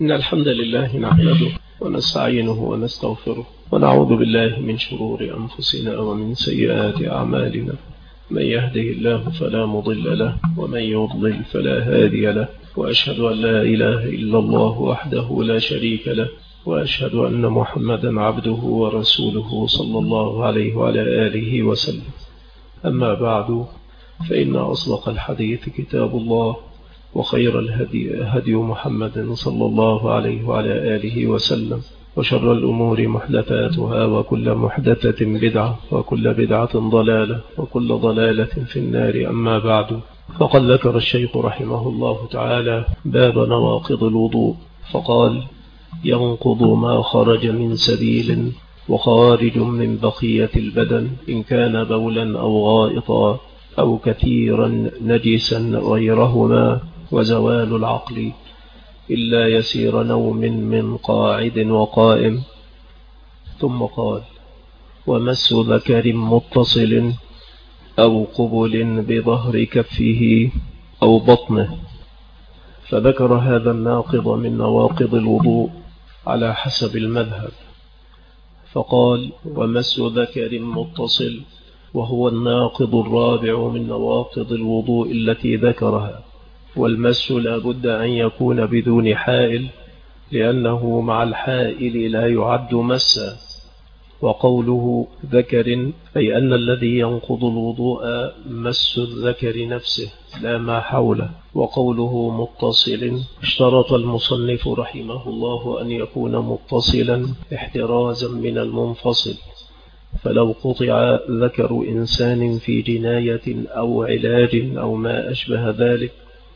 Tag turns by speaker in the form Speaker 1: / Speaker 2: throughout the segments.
Speaker 1: إن الحمد لله نحمده ونستعينه ونستغفره ونعوذ بالله من شرور أنفسنا ومن سيئات أعمالنا. من يهده الله فلا مضل له ومن يضلل فلا هادي له، وأشهد أن لا إله إلا الله وحده لا شريك له، وأشهد أن محمدا عبده ورسوله صلى الله عليه وعلى آله وسلم. أما بعد، فإن أصدق الحديث كتاب الله، وخير الهدي هدي محمد صلى الله عليه وعلى آله وسلم، وشر الأمور محدثاتها، وكل محدثة بدعة، وكل بدعة ضلالة، وكل ضلالة في النار. أما بعد، فقد ذكر الشيخ رحمه الله تعالى باب نواقض الوضوء، فقال: ينقض ما خرج من سبيل وخارج من بقية البدن، إن كان بولا أو غائطا أو كثيرا نجسا غيرهما، وزوال العقل إلا يسير نوم من قاعد وقائم. ثم قال: ومس ذكر متصل أو قبل بظهر كفه أو بطنه. فذكر هذا الناقض من نواقض الوضوء على حسب المذهب، فقال: ومس ذكر متصل، وهو الناقض الرابع من نواقض الوضوء التي ذكرها. والمس لا بد أن يكون بدون حائل، لأنه مع الحائل لا يعد مسا. وقوله ذكر أي أن الذي ينقض الوضوء مس الذكر نفسه لا ما حوله. وقوله متصل، اشترط المصنف رحمه الله أن يكون متصلا احترازا من المنفصل، فلو قطع ذكر إنسان في جناية أو علاج أو ما أشبه ذلك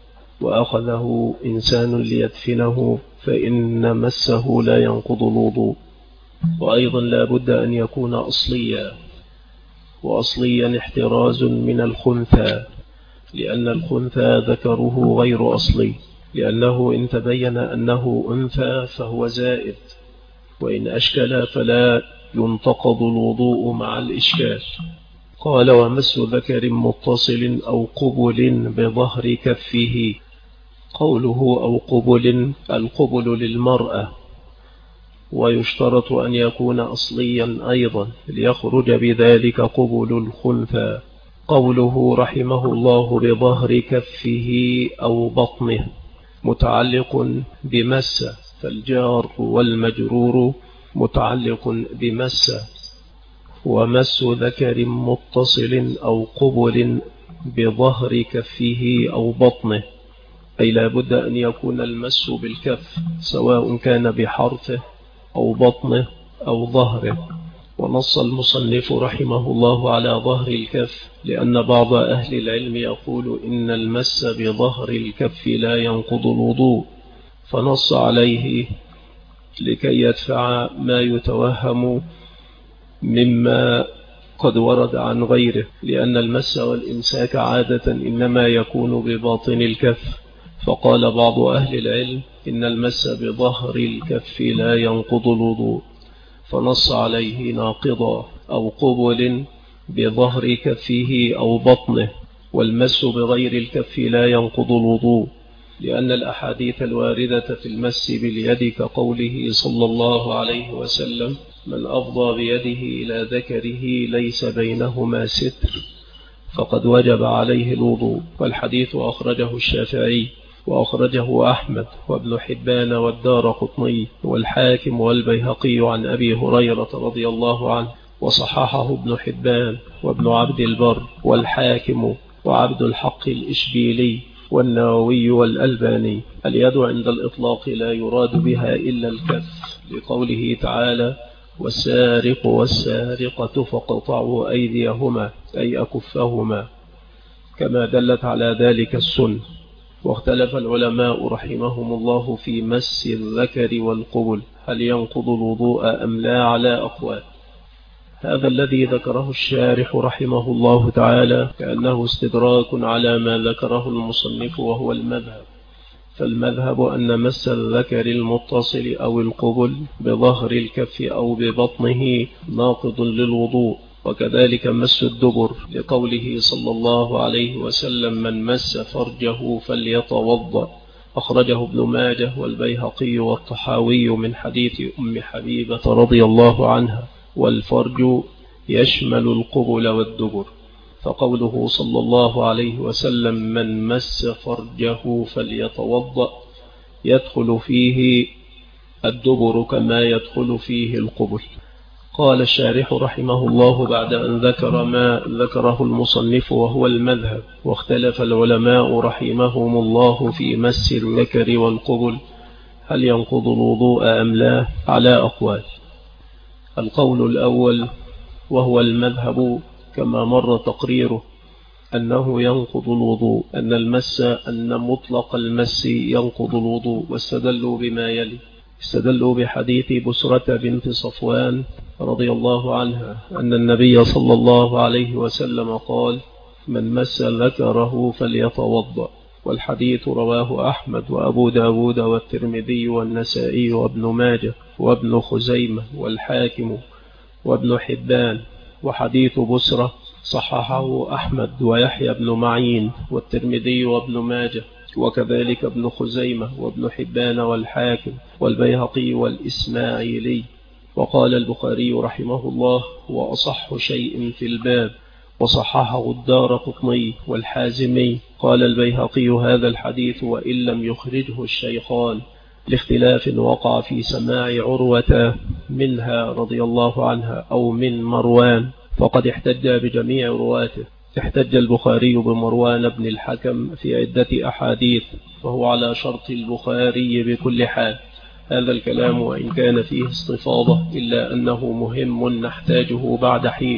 Speaker 1: وأخذه إنسان ليدفنه، فإن مسه لا ينقض الوضوء. وأيضا لا بد أن يكون أصليا، وأصليا احتراز من الخنثى، لأن الخنثى ذكره غير أصلي، لأنه إن تبين أنه أنثى فهو زائد، وإن أشكل فلا ينتقض الوضوء مع الإشكال. قال: ومس ذكر متصل أو قبل بظهر كفه. قوله أو قبل، القبل للمرأة، ويشترط أن يكون أصليا أيضا ليخرج بذلك قبل الخنثى. قوله رحمه الله بظهر كفه أو بطنه متعلق بمس، فالجار والمجرور متعلق بمس. ومس ذكر متصل أو قبل بظهر كفه أو بطنه، أي لا بد أن يكون المس بالكف، سواء كان بحرفه أو بطنه أو ظهره. ونص المصنف رحمه الله على ظهر الكف، لأن بعض أهل العلم يقول إن المس بظهر الكف لا ينقض الوضوء، فنص عليه لكي يدفع ما يتوهم مما قد ورد عن غيره، لأن المس والإمساك عادة إنما يكون بباطن الكف. فقال بعض أهل العلم إن المس بظهر الكف لا ينقض الوضوء، فنص عليه ناقضا: أو قبل بظهر كفه أو بطنه. والمس بغير الكف لا ينقض الوضوء، لأن الأحاديث الواردة في المس باليد كقوله صلى الله عليه وسلم: من أفضى بيده إلى ذكره ليس بينهما ستر فقد وجب عليه الوضوء. والحديث أخرجه الشافعي، وأخرجه أحمد وابن حبان والدارقطني والحاكم والبيهقي عن أبي هريرة رضي الله عنه، وصححه ابن حبان وابن عبد البر والحاكم وعبد الحق الإشبيلي والنووي والألباني. اليد عند الإطلاق لا يراد بها إلا الكف، لقوله تعالى: والسارق والسارقة فاقطعوا أيديهما، أي أكفهما، كما دلت على ذلك السنة. واختلف العلماء رحمهم الله في مس الذكر والقبل، هل ينقض الوضوء أم لا، على أقوال. هذا الذي ذكره الشارح رحمه الله تعالى كأنه استدراك على ما ذكره المصنف، وهو المذهب. فالمذهب أن مس الذكر المتصل أو القبل بظهر الكف أو ببطنه ناقض للوضوء، وكذلك مس الدبر، لقوله صلى الله عليه وسلم: من مس فرجه فليتوضأ، أخرجه ابن ماجه والبيهقي والطحاوي من حديث أم حبيبة رضي الله عنها. والفرج يشمل القبل والدبر، فقوله صلى الله عليه وسلم من مس فرجه فليتوضأ يدخل فيه الدبر كما يدخل فيه القبل. قال الشارح رحمه الله بعد أن ذكر ما ذكره المصنف وهو المذهب: واختلف العلماء رحمهم الله في مس الذكر والقبل هل ينقض الوضوء أم لا، على أقوال. القول الأول وهو المذهب كما مر تقريره أنه ينقض الوضوء، أن مطلق المس ينقض الوضوء، واستدلوا بما يلي: استدلوا بحديث بسرة بنت صفوان رضي الله عنها أن النبي صلى الله عليه وسلم قال: من مس ذكره فليتوضأ. والحديث رواه أحمد وأبو داود والترمذي والنسائي وابن ماجه وابن خزيمة والحاكم وابن حبان. وحديث بسرة صححه أحمد ويحيى بن معين والترمذي وابن ماجه وكذلك ابن خزيمة وابن حبان والحاكم والبيهقي والإسماعيلي. وقال البخاري رحمه الله: هو أصح شيء في الباب، وصححه الدارقطني والحازمي. قال البيهقي: هذا الحديث وإن لم يخرجه الشيخان لاختلاف وقع في سماع عروة منها رضي الله عنها أو من مروان، فقد احتج بجميع رواته. احتج البخاري بمروان بن الحكم في عدة أحاديث، فهو على شرط البخاري بكل حال. هذا الكلام وإن كان فيه استفاضة إلا أنه مهم نحتاجه بعد حين،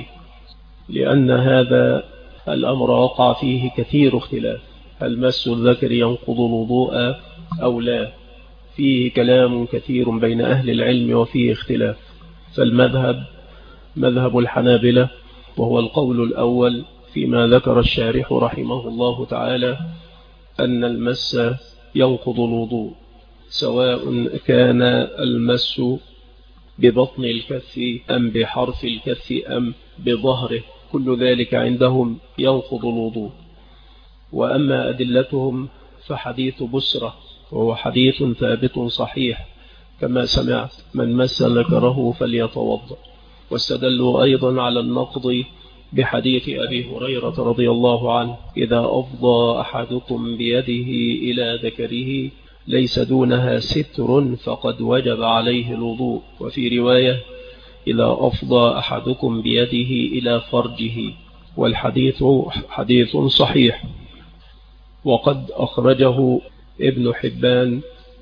Speaker 1: لأن هذا الأمر وقع فيه كثير اختلاف: هل مس الذكر ينقض الوضوء أو لا؟ فيه كلام كثير بين أهل العلم وفيه اختلاف. فالمذهب مذهب الحنابلة، وهو القول الأول فيما ذكر الشارح رحمه الله تعالى، أن المس ينقض الوضوء، سواء كان المس ببطن الكف أم بحرف الكف أم بظهره، كل ذلك عندهم ينقض الوضوء. وأما أدلتهم فحديث بسرة، وهو حديث ثابت صحيح كما سمعت: من مس ذكره فليتوضأ. واستدلوا أيضا على النقض بحديث أبي هريرة رضي الله عنه: إذا أفضى أحدكم بيده إلى ذكره ليس دونها ستر فقد وجب عليه الوضوء. وفي رواية: إذا أفضى أحدكم بيده إلى فرجه. والحديث حديث صحيح، وقد أخرجه ابن حبان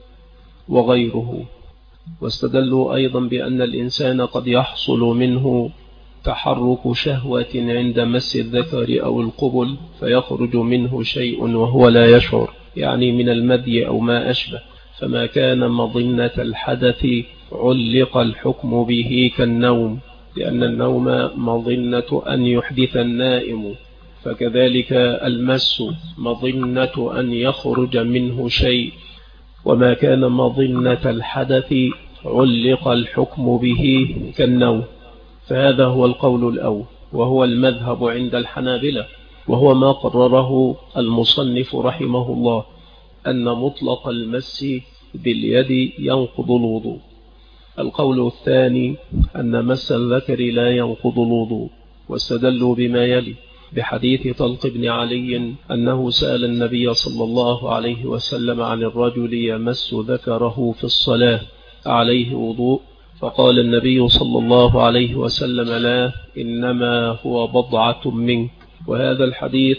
Speaker 1: وغيره. واستدلوا أيضا بأن الإنسان قد يحصل منه تحرك شهوة عند مس الذكر أو القبل، فيخرج منه شيء وهو لا يشعر، يعني من المذي أو ما أشبه، فما كان مظنة الحدث علق الحكم به كالنوم، لأن النوم مظنة أن يحدث النائم، فكذلك المس مظنة أن يخرج منه شيء، وما كان مظنة الحدث علق الحكم به كالنوم. فهذا هو القول الأول، وهو المذهب عند الحنابلة، وهو ما قرره المصنف رحمه الله، أن مطلق المس باليد ينقض الوضوء. القول الثاني أن مس الذكر لا ينقض الوضوء، واستدلوا بما يلي: بحديث طلق بن علي أنه سأل النبي صلى الله عليه وسلم عن الرجل يمس ذكره في الصلاة عليه وضوء؟ فقال النبي صلى الله عليه وسلم: لا، إنما هو بضعة منك. وهذا الحديث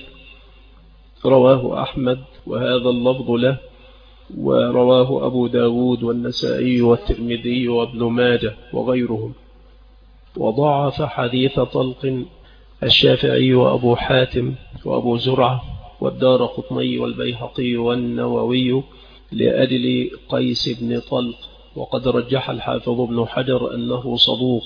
Speaker 1: رواه أحمد وهذا اللفظ له، ورواه أبو داود والنسائي والترمذي وابن ماجه وغيرهم. وضعف حديث طلق الشافعي وأبو حاتم وأبو زرعة والدارقطني والبيهقي والنووي لأجل قيس بن طلق، وقد رجح الحافظ ابن حجر أنه صدوق،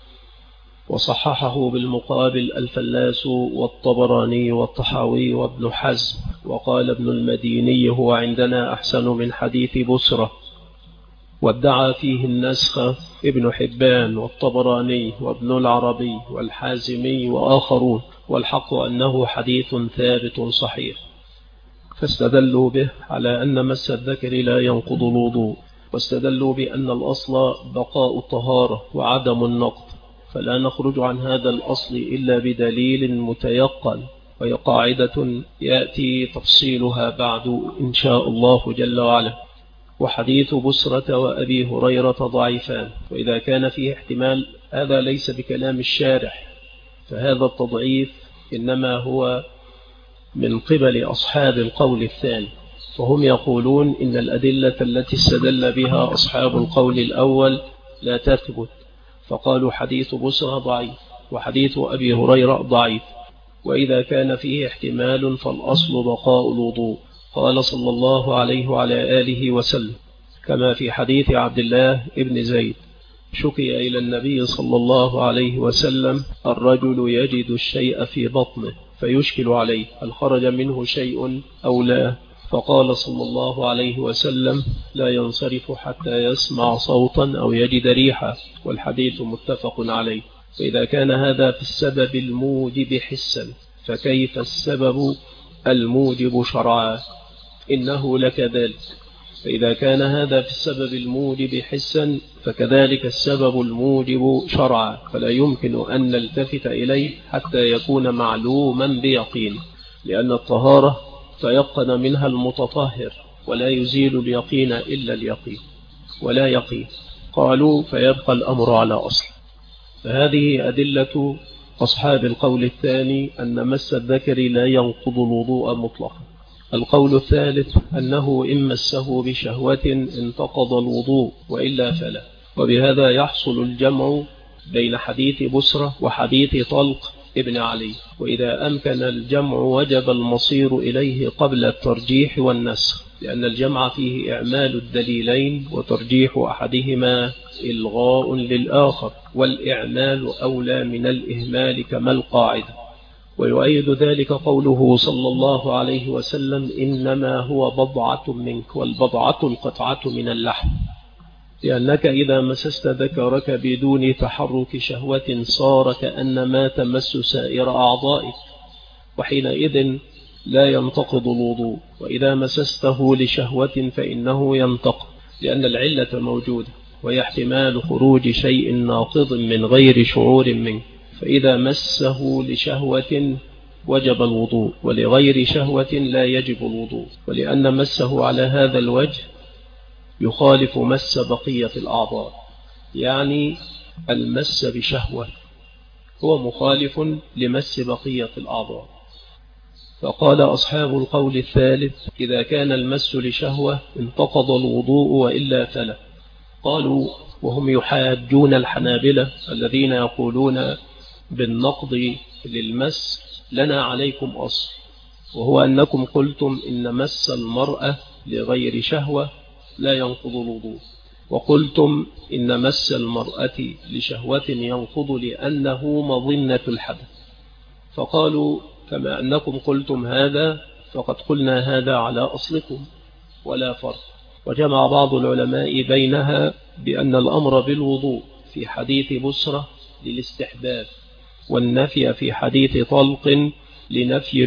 Speaker 1: وصححه بالمقابل الفلاس والطبراني والطحاوي وابن حزم. وقال ابن المديني: هو عندنا أحسن من حديث بسرة. وادعى فيه النسخ ابن حبان والطبراني وابن العربي والحازمي وآخرون، والحق أنه حديث ثابت صحيح. فاستدلوا به على أن مس الذكر لا ينقض الوضوء، واستدلوا بأن الأصل بقاء الطهارة وعدم النقض، فلا نخرج عن هذا الأصل إلا بدليل متيقن، وهي قاعدة يأتي تفصيلها بعد إن شاء الله جل وعلا. وحديث بسرة وأبي هريرة ضعيفان، وإذا كان فيه احتمال هذا ليس بكلام الشارح، فهذا التضعيف إنما هو من قبل أصحاب القول الثاني، فهم يقولون إن الأدلة التي استدل بها أصحاب القول الأول لا تثبت، فقالوا حديث بسرة ضعيف وحديث أبي هريرة ضعيف، وإذا كان فيه احتمال فالأصل بقاء الوضوء. قال صلى الله عليه وعلى آله وسلم كما في حديث عبد الله ابن زيد: شكي إلى النبي صلى الله عليه وسلم الرجل يجد الشيء في بطنه فيشكل عليه هل خرج منه شيء أو لا، فقال صلى الله عليه وسلم: لا ينصرف حتى يسمع صوتا أو يجد ريحا، والحديث متفق عليه. فإذا كان هذا في السبب الموجب حسا، فكيف السبب الموجب شرعا؟ إنه لكذلك. فإذا كان هذا في السبب الموجب حسا فكذلك السبب الموجب شرعا، فلا يمكن أن نلتفت إليه حتى يكون معلوما بيقين، لأن الطهارة تيقن منها المتطهر، ولا يزيل اليقين إلا اليقين ولا يقين. قالوا فيبقى الأمر على أصل. فهذه أدلة أصحاب القول الثاني أن مس الذكر لا ينقض الوضوء مطلقا. القول الثالث أنه إن مسه بشهوة انتقض الوضوء وإلا فلا، وبهذا يحصل الجمع بين حديث بسرة وحديث طلق ابن علي، وإذا أمكن الجمع وجب المصير إليه قبل الترجيح والنسخ، لأن الجمع فيه إعمال الدليلين وترجيح أحدهما إلغاء للآخر، والإعمال أولى من الإهمال كما القاعدة. ويؤيد ذلك قوله صلى الله عليه وسلم: إنما هو بضعة منك، والبضعة القطعة من اللحم، لأنك إذا مسست ذكرك بدون تحرك شهوة صار كأنما تمس سائر أعضائك، وحينئذ لا ينتقض الوضوء. وإذا مسسته لشهوة فإنه ينتقض، لأن العلة موجودة، وهي احتمال خروج شيء ناقض من غير شعور منه. فإذا مسه لشهوة وجب الوضوء، ولغير شهوة لا يجب الوضوء، ولأن مسه على هذا الوجه يخالف مس بقية الأعضاء، يعني المس بشهوة هو مخالف لمس بقية الأعضاء. فقال أصحاب القول الثالث: إذا كان المس لشهوة انتقض الوضوء وإلا فلا. قالوا وهم يحاجون الحنابلة الذين يقولون بالنقض للمس: لنا عليكم أصل، وهو أنكم قلتم إن مس المرأة لغير شهوة لا ينقض الوضوء، وقلتم إن مس المرأة لشهوة ينقض لأنه مظنة الحدث. فقالوا كما أنكم قلتم هذا فقد قلنا هذا على أصلكم ولا فرق. وجمع بعض العلماء بينها بأن الأمر بالوضوء في حديث بسرة للاستحباب، والنفي في حديث طلق لنفي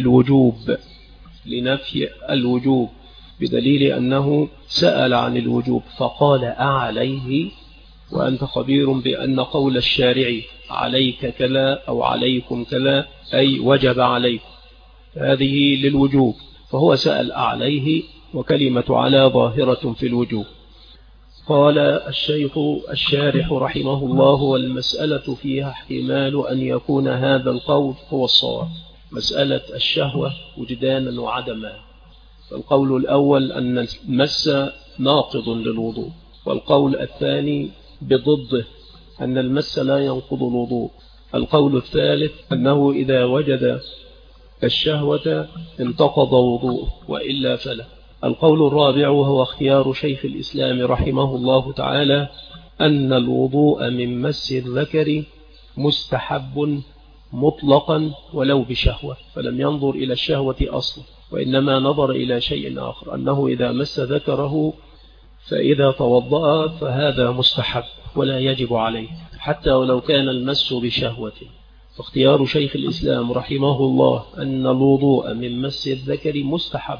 Speaker 1: الوجوب، بدليل أنه سأل عن الوجوب فقال: أعليه؟ وأنت خبير بأن قول الشارع عليك كلا أو عليكم كلا أي وجب عليكم، هذه للوجوب، فهو سأل أعليه، وكلمة على ظاهرة في الوجوب. قال الشيخ الشارح رحمه الله: والمسألة فيها احتمال أن يكون هذا القول هو الصواب، مسألة الشهوة وجدانا وعدما. فالقول الأول أن المس ناقض للوضوء، والقول الثاني بضده أن المس لا ينقض الوضوء. القول الثالث أنه إذا وجد الشهوة انتقض وضوءه وإلا فلا. القول الرابع وهو اختيار شيخ الإسلام رحمه الله تعالى أن الوضوء من مس الذكر مستحب مطلقا ولو بشهوة، فلم ينظر إلى الشهوة أصلا، وإنما نظر إلى شيء آخر، أنه إذا مس ذكره فإذا توضأ فهذا مستحب ولا يجب عليه حتى ولو كان المس بشهوة. فاختيار شيخ الإسلام رحمه الله أن الوضوء من مس الذكر مستحب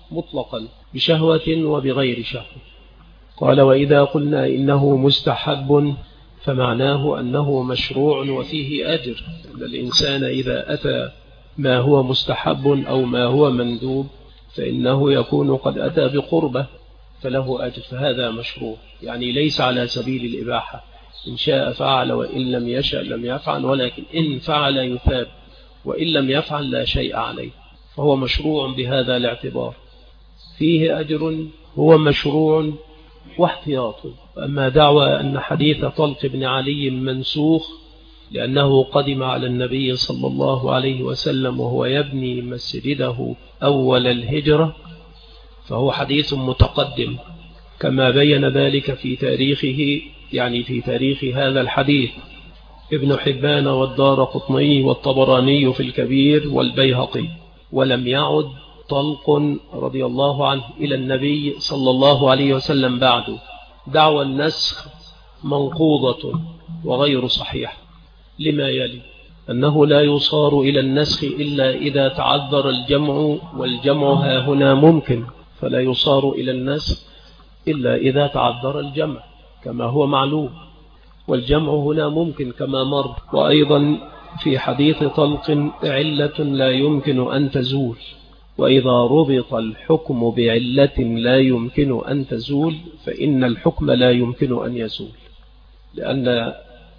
Speaker 1: مطلقا بشهوة وبغير شهوة. قال وإذا قلنا إنه مستحب فمعناه أنه مشروع وفيه أجر، أن الإنسان إذا أتى ما هو مستحب أو ما هو مندوب فإنه يكون قد أتى بقربة فله أجر، فهذا مشروع، يعني ليس على سبيل الإباحة، إن شاء فعل وإن لم يشأ لم يفعل، ولكن إن فعل يثاب وإن لم يفعل لا شيء عليه، فهو مشروع بهذا الاعتبار، فيه أجر، هو مشروع واحتياط. أما دعوى أن حديث طلق بن علي منسوخ لأنه قدم على النبي صلى الله عليه وسلم وهو يبني مسجده أول الهجرة، فهو حديث متقدم كما بين ذلك في تاريخه، يعني في تاريخ هذا الحديث ابن حبان والدارقطني والطبراني في الكبير والبيهقي. ولم يعد طلق رضي الله عنه إلى النبي صلى الله عليه وسلم بعد. دعوى النسخ منقوضة وغير صحيح لما يلي: أنه لا يصار إلى النسخ إلا إذا تعذر الجمع، والجمع ها هنا ممكن، فلا يصار إلى النسخ إلا إذا تعذر الجمع كما هو معلوم، والجمع هنا ممكن كما مر. وأيضا في حديث طلق علة لا يمكن أن تزول، وإذا ربط الحكم بعلة لا يمكن أن تزول فإن الحكم لا يمكن أن يزول، لأن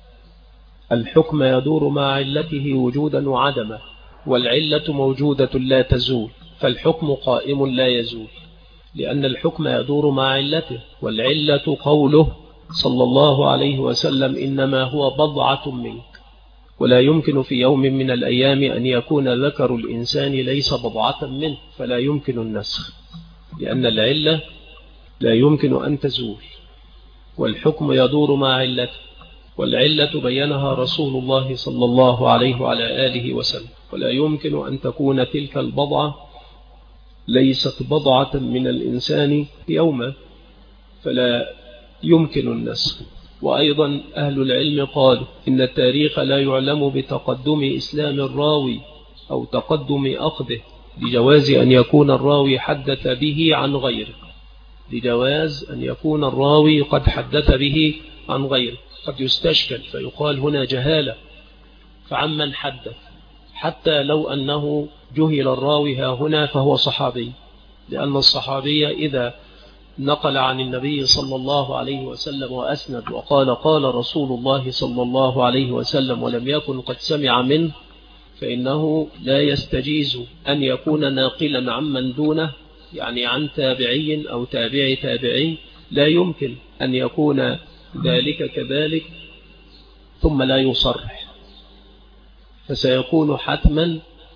Speaker 1: الحكم يدور مع علته وجودا وعدما، والعلة موجودة لا تزول، فالحكم قائم لا يزول، لأن الحكم يدور مع علته. والعلة قوله صلى الله عليه وسلم إنما هو بضعة منك، ولا يمكن في يوم من الأيام أن يكون ذكر الإنسان ليس بضعة منه، فلا يمكن النسخ، لأن العلة لا يمكن أن تزول، والحكم يدور مع علته، والعلة بينها رسول الله صلى الله عليه وعلى آله وسلم، ولا يمكن أن تكون تلك البضعة ليست بضعة من الإنسان يوما، فلا يمكن النسخ. وأيضا أهل العلم قالوا إن التاريخ لا يعلم بتقدم إسلام الراوي أو تقدم أخذه، لجواز أن يكون الراوي حدث به عن غيره، لجواز أن يكون الراوي قد حدث به عن غيره، قد يستشكل فيقال هنا جهالة فعمن حدث، حتى لو أنه جهل الراوي ها هنا فهو صحابي، لأن الصحابي إذا نقل عن النبي صلى الله عليه وسلم وأسند وقال قال رسول الله صلى الله عليه وسلم ولم يكن قد سمع منه، فإنه لا يستجيز أن يكون ناقلا عمن دونه، يعني عن تابعي أو تابعي تابعي، لا يمكن أن يكون ذلك كذلك ثم لا يصرح، فسيكون حتما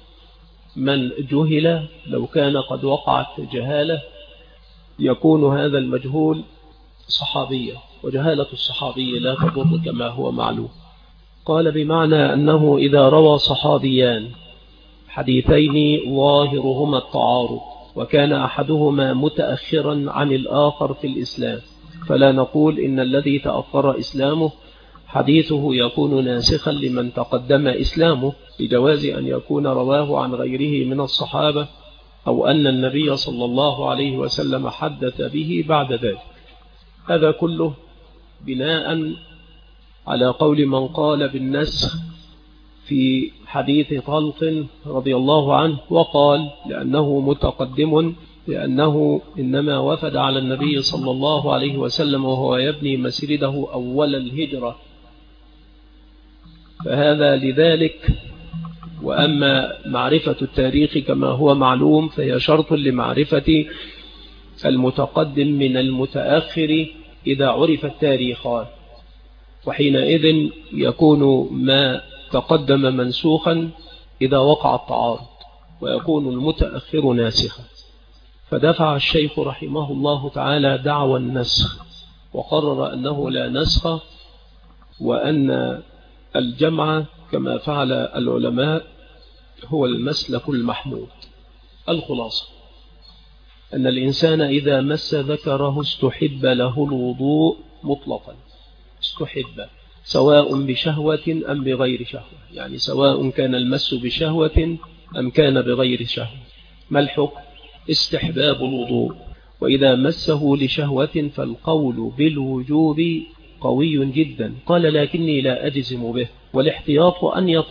Speaker 1: من جهل لو كان قد وقعت جهالة يكون هذا المجهول صحابية، وجهالة الصحابي لا تضر كما هو معلوم. قال بمعنى أنه إذا روى صحابيان حديثين ظاهرهما التعارض وكان أحدهما متأخرا عن الآخر في الإسلام، فلا نقول إن الذي تأخر إسلامه حديثه يكون ناسخا لمن تقدم إسلامه، بجواز أن يكون رواه عن غيره من الصحابة، أو أن النبي صلى الله عليه وسلم حدث به بعد ذلك. هذا كله بناء على قول من قال بالنسخ في حديث طلق رضي الله عنه، وقال لأنه متقدم، لأنه إنما وفد على النبي صلى الله عليه وسلم وهو يبني مسجده أول الهجرة، فهذا لذلك. وأما معرفة التاريخ كما هو معلوم فهي شرط لمعرفة المتقدم من المتأخر إذا عرف التاريخان، وحينئذ يكون ما تقدم منسوخا إذا وقع التعارض، ويكون المتأخر ناسخا. فدفع الشيخ رحمه الله تعالى دعوى النسخ، وقرر أنه لا نسخ، وأن الجمع كما فعل العلماء هو المسلك المحمود. الخلاصة أن الإنسان إذا مس ذكره استحب له الوضوء مطلقا، استحب سواء بشهوة أم بغير شهوة، يعني سواء كان المس بشهوة أم كان بغير شهوة. ما الحكم؟ استحباب الوضوء. وإذا مسه لشهوة فالقول بالوجوب قوي جدا. قال لكني لا أجزم به، والاحتياط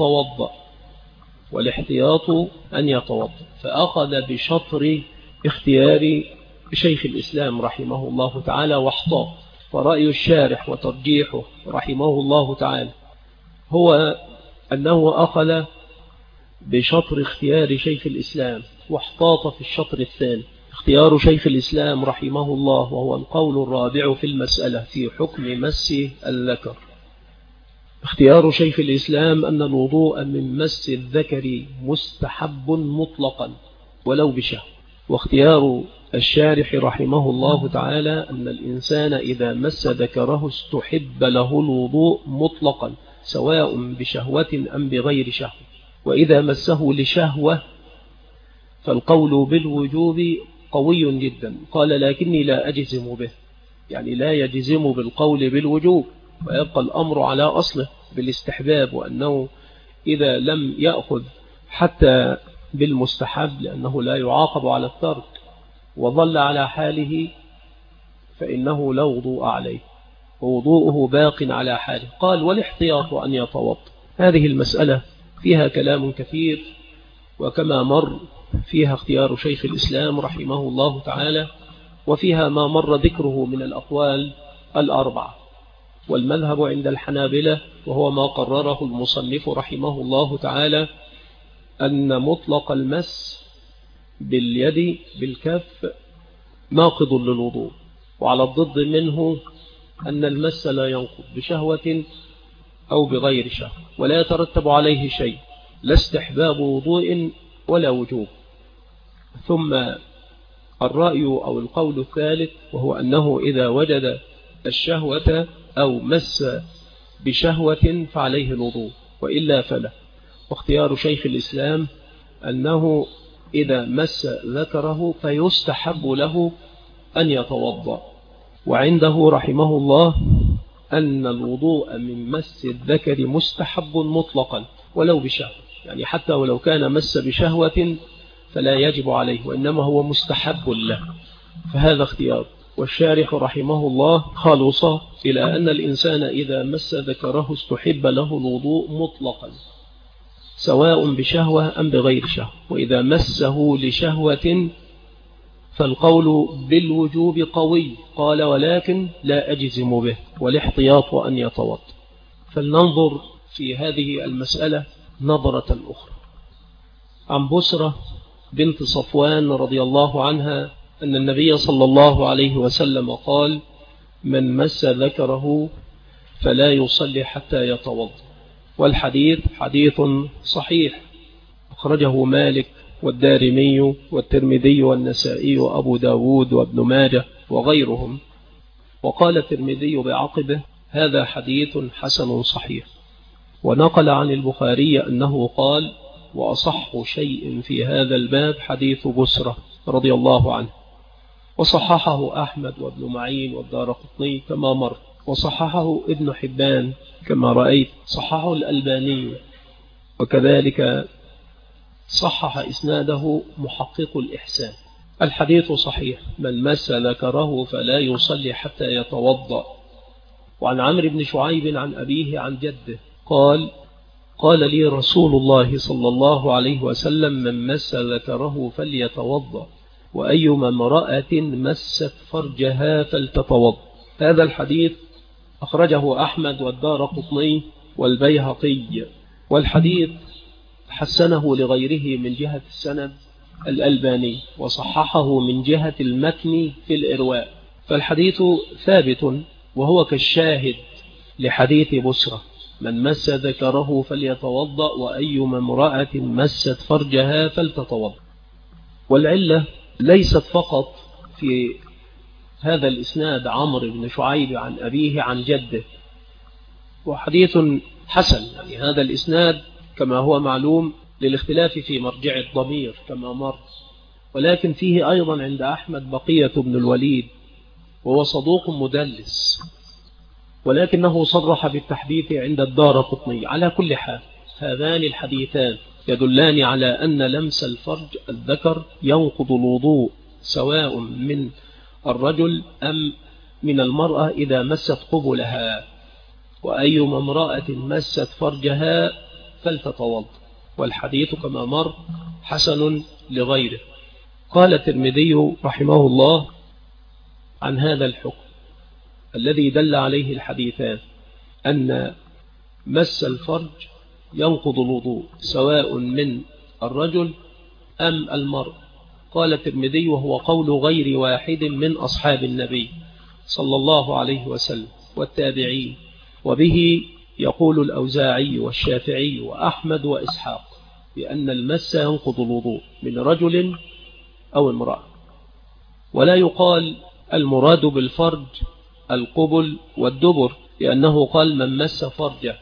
Speaker 1: أن يتوضأ. فأخذ بشطر اختيار شيخ الإسلام رحمه الله تعالى واحتاط. فرأي الشارح وترجيحه رحمه الله تعالى هو أنه أخذ بشطر اختيار شيخ الإسلام واحتاط في الشطر الثاني. اختيار شيخ الإسلام رحمه الله وهو القول الرابع في المسألة في حكم مس الذكر. اختيار شيخ الإسلام أن الوضوء من مس الذكر مستحب مطلقا ولو بشهوة. واختيار الشارح رحمه الله تعالى أن الإنسان إذا مس ذكره استحب له الوضوء مطلقا سواء بشهوة أم بغير شهوة. وإذا مسه لشهوة فالقول بالوجوب قوي جدا. قال لكني لا أجزم به، يعني لا يجزم بالقول بالوجوب، ويبقى الأمر على أصله بالاستحباب، وأنه إذا لم يأخذ حتى بالمستحب لأنه لا يعاقب على الترك وظل على حاله فإنه لا وضوء عليه ووضوءه باق على حاله. قال والاحتياط أن يتوضأ. هذه المسألة فيها كلام كثير، وكما مر فيها اختيار شيخ الإسلام رحمه الله تعالى، وفيها ما مر ذكره من الأقوال الأربعة. والمذهب عند الحنابلة وهو ما قرره المصنف رحمه الله تعالى أن مطلق المس باليد بالكف ناقض للوضوء، وعلى الضد منه أن المس لا ينقض بشهوة أو بغير شهوة ولا يترتب عليه شيء، لا استحباب وضوء ولا وجوب. ثم الرأي أو القول الثالث وهو أنه إذا وجد الشهوة أو مس بشهوة فعليه الوضوء وإلا فلا. واختيار شيخ الإسلام أنه إذا مس ذكره فيستحب له أن يتوضأ. وعنده رحمه الله أن الوضوء من مس الذكر مستحب مطلقا ولو بشهوة، يعني حتى ولو كان مس بشهوة فلا يجب عليه وإنما هو مستحب له. فهذا اختيار. والشارح رحمه الله خلص إلى أن الإنسان إذا مس ذكره استحب له الوضوء مطلقا سواء بشهوة أم بغير شهوة. وإذا مسه لشهوة فالقول بالوجوب قوي. قال ولكن لا أجزم به، والاحتياط أن يتوضأ. فلننظر في هذه المسألة نظرة أخرى. عن بسرة بنت صفوان رضي الله عنها أن النبي صلى الله عليه وسلم قال: من مس ذكره فلا يصلي حتى يتوضأ. والحديث حديث صحيح، أخرجه مالك والدارمي والترمذي والنسائي وأبو داود وابن ماجه وغيرهم. وقال الترمذي بعقبه: هذا حديث حسن صحيح. ونقل عن البخاري أنه قال: وأصح شيء في هذا الباب حديث بسرة رضي الله عنه. وصححه أحمد وابن معين والدارقطني كما مر، وصححه ابن حبان كما رأيت، صححه الألباني، وكذلك صحح إسناده محقق الإحسان. الحديث صحيح: من مس ذكره فلا يصلي حتى يتوضأ. وعن عمرو بن شعيب عن أبيه عن جده قال لي رسول الله صلى الله عليه وسلم: من مس ذكره فليتوضأ، وأيما امرأة مست فرجها فلتتوضأ. هذا الحديث أخرجه أحمد والدارقطني والبيهقي، والحديث حسنه لغيره من جهة السند الألباني، وصححه من جهة المتن في الإرواء. فالحديث ثابت وهو كالشاهد لحديث بسرة: من مس ذكره فليتوضأ، وأيما امرأة مست فرجها فلتتوضأ. والعلة ليست فقط في هذا الإسناد عمرو بن شعيب عن أبيه عن جده، وحديث حسن، يعني هذا الإسناد كما هو معلوم للاختلاف في مرجع الضمير كما مر، ولكن فيه أيضا عند أحمد بقية بن الوليد وهو صدوق مدلس، ولكنه صرح بالتحديث عند الدارقطني. على كل حال هذان الحديثان يدلان على أن لمس الفرج الذكر ينقض الوضوء سواء من الرجل أم من المرأة إذا مست قبلها، وأيما امرأة مست فرجها فلتتوضأ، والحديث كما مر حسن لغيره. قال الترمذي رحمه الله عن هذا الحكم الذي دل عليه الحديثان أن مس الفرج ينقض الوضوء سواء من الرجل أم المرء. قال الترمذي وهو قول غير واحد من أصحاب النبي صلى الله عليه وسلم والتابعين، وبه يقول الأوزاعي والشافعي وأحمد وإسحاق بأن المس ينقض الوضوء من رجل أو امرأة. ولا يقال المراد بالفرج القبل والدبر، لأنه قال من مس فرجه،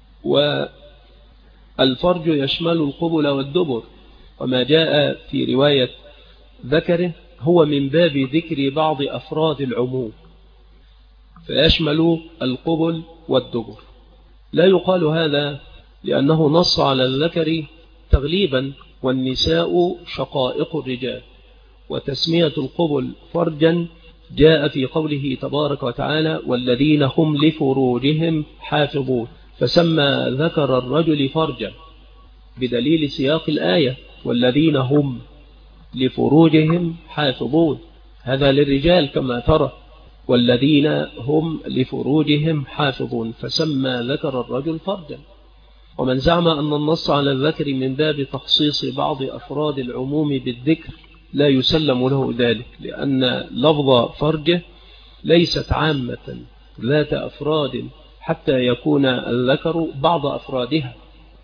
Speaker 1: والفرج يشمل القبل والدبر، وما جاء في رواية ذكره هو من باب ذكر بعض أفراد العموم فيشمل القبل والدبر. لا يقال هذا لأنه نص على الذكر تغليبا، والنساء شقائق الرجال، وتسمية القبل فرجا جاء في قوله تبارك وتعالى والذين هم لفروجهم حافظون، فسمى ذكر الرجل فرجا بدليل سياق الآية والذين هم لفروجهم حافظون، هذا للرجال كما ترى، والذين هم لفروجهم حافظون، فسمى ذكر الرجل فرجا. ومن زعم أن النص على الذكر من باب تخصيص بعض أفراد العموم بالذكر لا يسلم له ذلك، لأن لفظ فرجه ليست عامة ذات أفراد حتى يكون الذكر بعض أفرادها.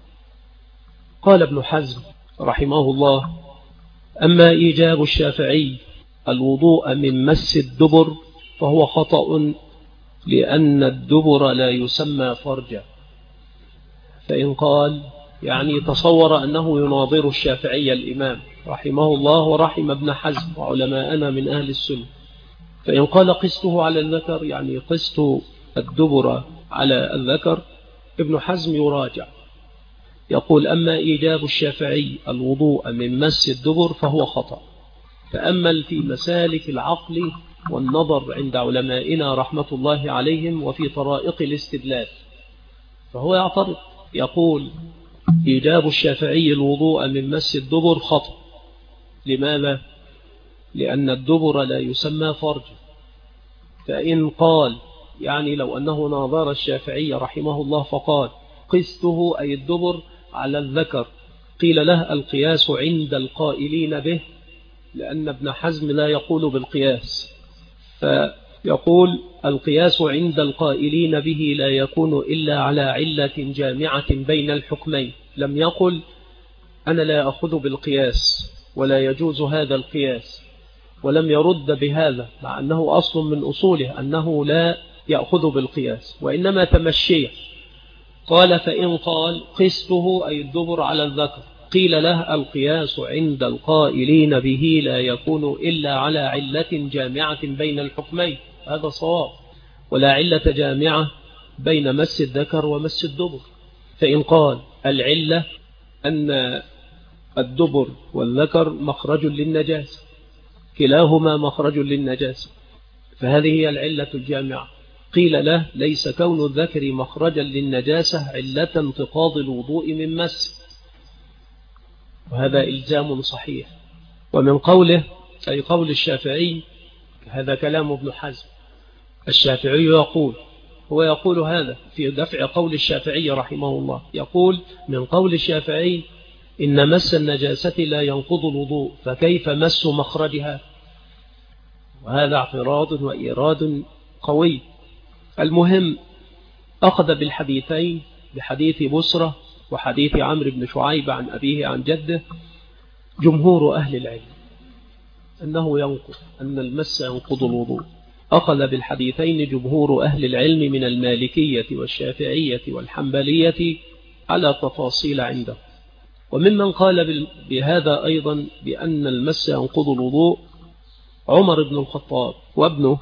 Speaker 1: قال ابن حزم رحمه الله أما إيجاب الشافعي الوضوء من مس الدبر فهو خطأ، لأن الدبر لا يسمى فرجا. فإن قال يعني تصور أنه يناظر الشافعي الإمام رحمه الله ورحم ابن حزم وعلماءنا من أهل السنة، فإن قال قسته على الذكر يعني قست الدبر على الذكر، ابن حزم يراجع يقول أما إيجاب الشافعي الوضوء من مس الدبر فهو خطأ. تأمل في مسالك العقل والنظر عند علمائنا رحمة الله عليهم وفي طرائق الاستدلال، فهو يعترض يقول إيجاب الشافعي الوضوء من مس الدبر خطأ. لماذا؟ لأن الدبر لا يسمى فرج. فإن قال يعني لو أنه ناظر الشافعي رحمه الله فقال قسته أي الدبر على الذكر، قيل له القياس عند القائلين به، لأن ابن حزم لا يقول بالقياس، فيقول القياس عند القائلين به لا يكون إلا على علة جامعة بين الحكمين. لم يقل أنا لا أخذ بالقياس ولا يجوز هذا القياس، ولم يرد بهذا مع أنه أصل من أصوله أنه لا يأخذ بالقياس، وإنما تمشي. قال فإن قال قسته أي الدبر على الذكر، قيل له القياس عند القائلين به لا يكون إلا على علة جامعة بين الحكمين، هذا صواب، ولا علة جامعة بين مس الذكر ومس الدبر. فإن قال العلة أن الدبر والذكر مخرج للنجاسة، كلاهما مخرج للنجاسة، فهذه هي العلة الجامعة، قيل له ليس كون الذكر مخرجا للنجاسة علة انتقاض الوضوء من مس، وهذا إلزام صحيح. ومن قوله أي قول الشافعي، هذا كلام ابن حزم، الشافعي يقول هذا في دفع قول الشافعي رحمه الله، يقول من قول الشافعي إن مس النجاسة لا ينقض الوضوء فكيف مس مخرجها، وهذا اعتراض وإيراد قوي. المهم أخذ بالحديثين، بحديث بصرة وحديث عمرو بن شعيب عن أبيه عن جده، جمهور أهل العلم أنه ينقض، أن المس ينقض الوضوء. أخذ بالحديثين جمهور أهل العلم من المالكية والشافعية والحنبلية على تفاصيل عنده. وممن قال بهذا أيضا بأن المس ينقض الوضوء عمر بن الخطاب وابنه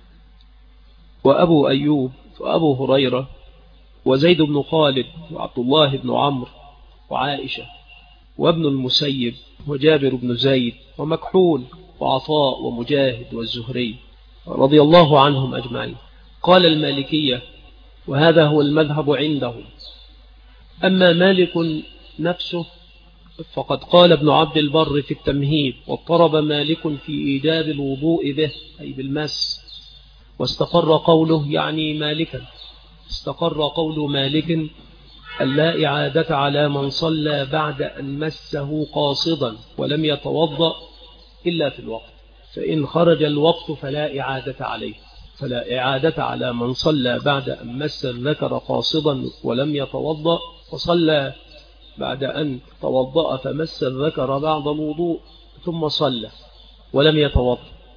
Speaker 1: وأبو أيوب وأبو هريرة وزيد بن خالد وعبد الله بن عمرو وعائشة وابن المسيب وجابر بن زيد ومكحول وعطاء ومجاهد والزهري رضي الله عنهم أجمعين. قال المالكية وهذا هو المذهب عندهم. أما مالك نفسه فقد قال ابن عبد البر في التمهيد واضطرب مالك في إيجاب الوضوء به أي بالمس، واستقر قوله يعني مالكا استقر قول مالك ألا إعادة على من صلى بعد أن مسه قاصدا ولم يتوضأ إلا في الوقت، فإن خرج الوقت فلا إعادة عليه. فلا إعادة على من صلى بعد أن مس الذكر قاصدا ولم يتوضأ، وصلى بعد أن توضأ فمس الذكر بعد الوضوء ثم صلى ولم يتوضأ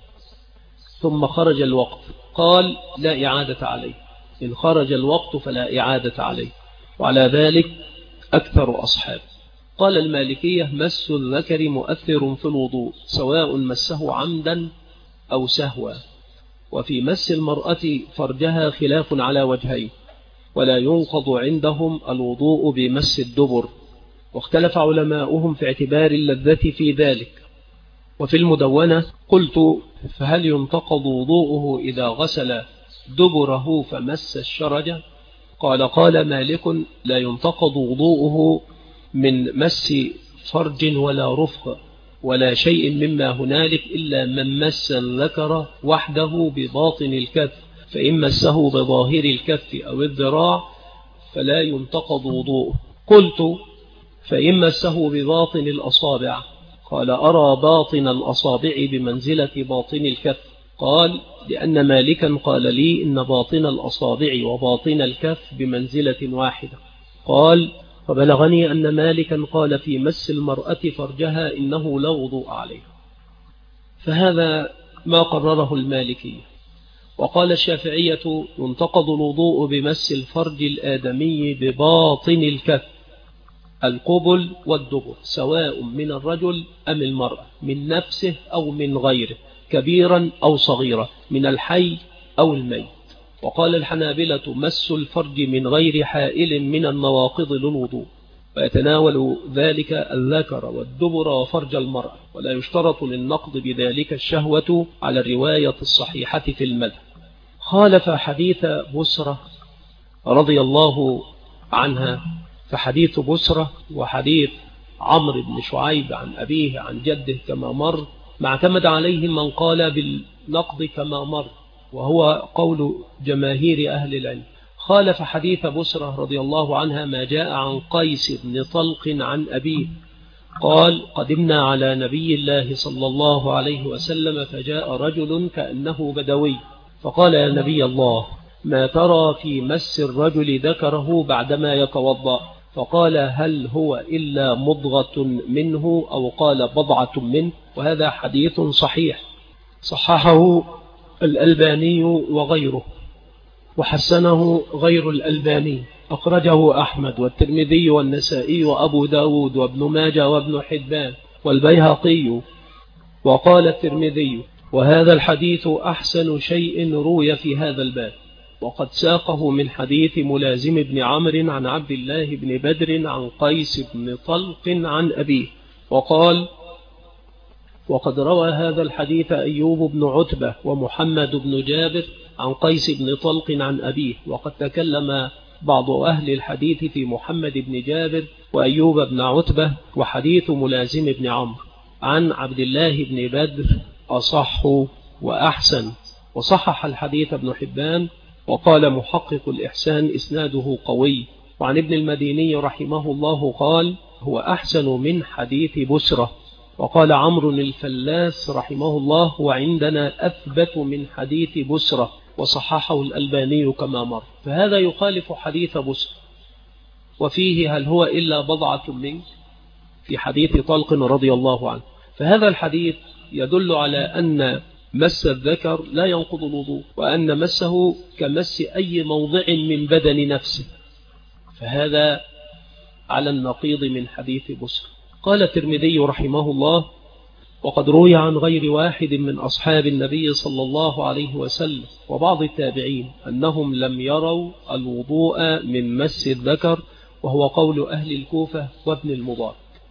Speaker 1: ثم خرج الوقت، قال لا إعادة عليه. إن خرج الوقت فلا إعادة عليه، وعلى ذلك أكثر أصحاب. قال المالكية مس الذكر مؤثر في الوضوء سواء مسه عمدا أو سهوا. وفي مس المرأة فرجها خلاف على وجهين، ولا ينقض عندهم الوضوء بمس الدبر، واختلف علماؤهم في اعتبار اللذة في ذلك. وفي المدونة قلت فهل ينتقض وضوءه إذا غسل دبره فمس الشرج؟ قال مالك لا ينتقض وضوءه من مس فرج ولا رفق ولا شيء مما هنالك إلا من مس الذكر وحده بباطن الكف، فإن مسه بظاهر الكف أو الذراع فلا ينتقض وضوءه. قلت فإن مسه بباطن الأصابع؟ قال أرى باطن الأصابع بمنزلة باطن الكف. قال لأن مالكا قال لي إن باطن الأصابع وباطن الكف بمنزلة واحدة. قال فبلغني أن مالكا قال في مس المرأة فرجها إنه لا وضوء عليه. فهذا ما قرره المالكية. وقال الشافعية ينتقض الوضوء بمس الفرج الآدمي بباطن الكف القبل والدبر سواء من الرجل أم المرأة، من نفسه أو من غيره، كبيرا أو صغيرا، من الحي أو الميت. وقال الحنابلة مس الفرج من غير حائل من النواقض للوضوء، ويتناول ذلك الذكر والدبر وفرج المرأة، ولا يشترط للنقض بذلك الشهوة على الرواية الصحيحة في المذهب. خالف حديث بسرة رضي الله عنها، فحديث بسرة وحديث عمرو بن شعيب عن أبيه عن جده كما مر ما اعتمد عليه من قال بالنقض كما مر، وهو قول جماهير أهل العلم. خالف حديث بسرة رضي الله عنها ما جاء عن قيس بن طلق عن أبيه قال قدمنا على نبي الله صلى الله عليه وسلم فجاء رجل كأنه بدوي فقال يا نبي الله ما ترى في مس الرجل ذكره بعدما يتوضأ؟ فقال هل هو إلا مضغة منه أو قال بضعة منه. وهذا حديث صحيح صححه الألباني وغيره، وحسنه غير الألباني، أخرجه أحمد والترمذي والنسائي وأبو داود وابن ماجه وابن حبان والبيهقي. وقال الترمذي وهذا الحديث أحسن شيء روي في هذا الباب، وقد ساقه من حديث ملازم بن عمرو عن عبد الله بن بدر عن قيس بن طلق عن أبيه. وقال وقد روى هذا الحديث أيوب بن عتبة ومحمد بن جابر عن قيس بن طلق عن أبيه. وقد تكلم بعض أهل الحديث في محمد بن جابر وأيوب بن عتبة، وحديث ملازم بن عمرو عن عبد الله بن بدر أصح وأحسن. وصحح الحديث ابن حبان، وقال محقق الإحسان إسناده قوي. وعن ابن المديني رحمه الله قال هو أحسن من حديث بسرة. وقال عمرو الفلاس رحمه الله هو عندنا أثبت من حديث بسرة، وصححه الألباني كما مر. فهذا يخالف حديث بسرة، وفيه هل هو إلا بضعة منك في حديث طلق رضي الله عنه. فهذا الحديث يدل على أن مس الذكر لا ينقض الوضوء، وأن مسه كمس أي موضع من بدن نفسه، فهذا على النقيض من حديث بسر. قال الترمذي رحمه الله وقد روي عن غير واحد من أصحاب النبي صلى الله عليه وسلم وبعض التابعين أنهم لم يروا الوضوء من مس الذكر، وهو قول أهل الكوفة وابن المبارك.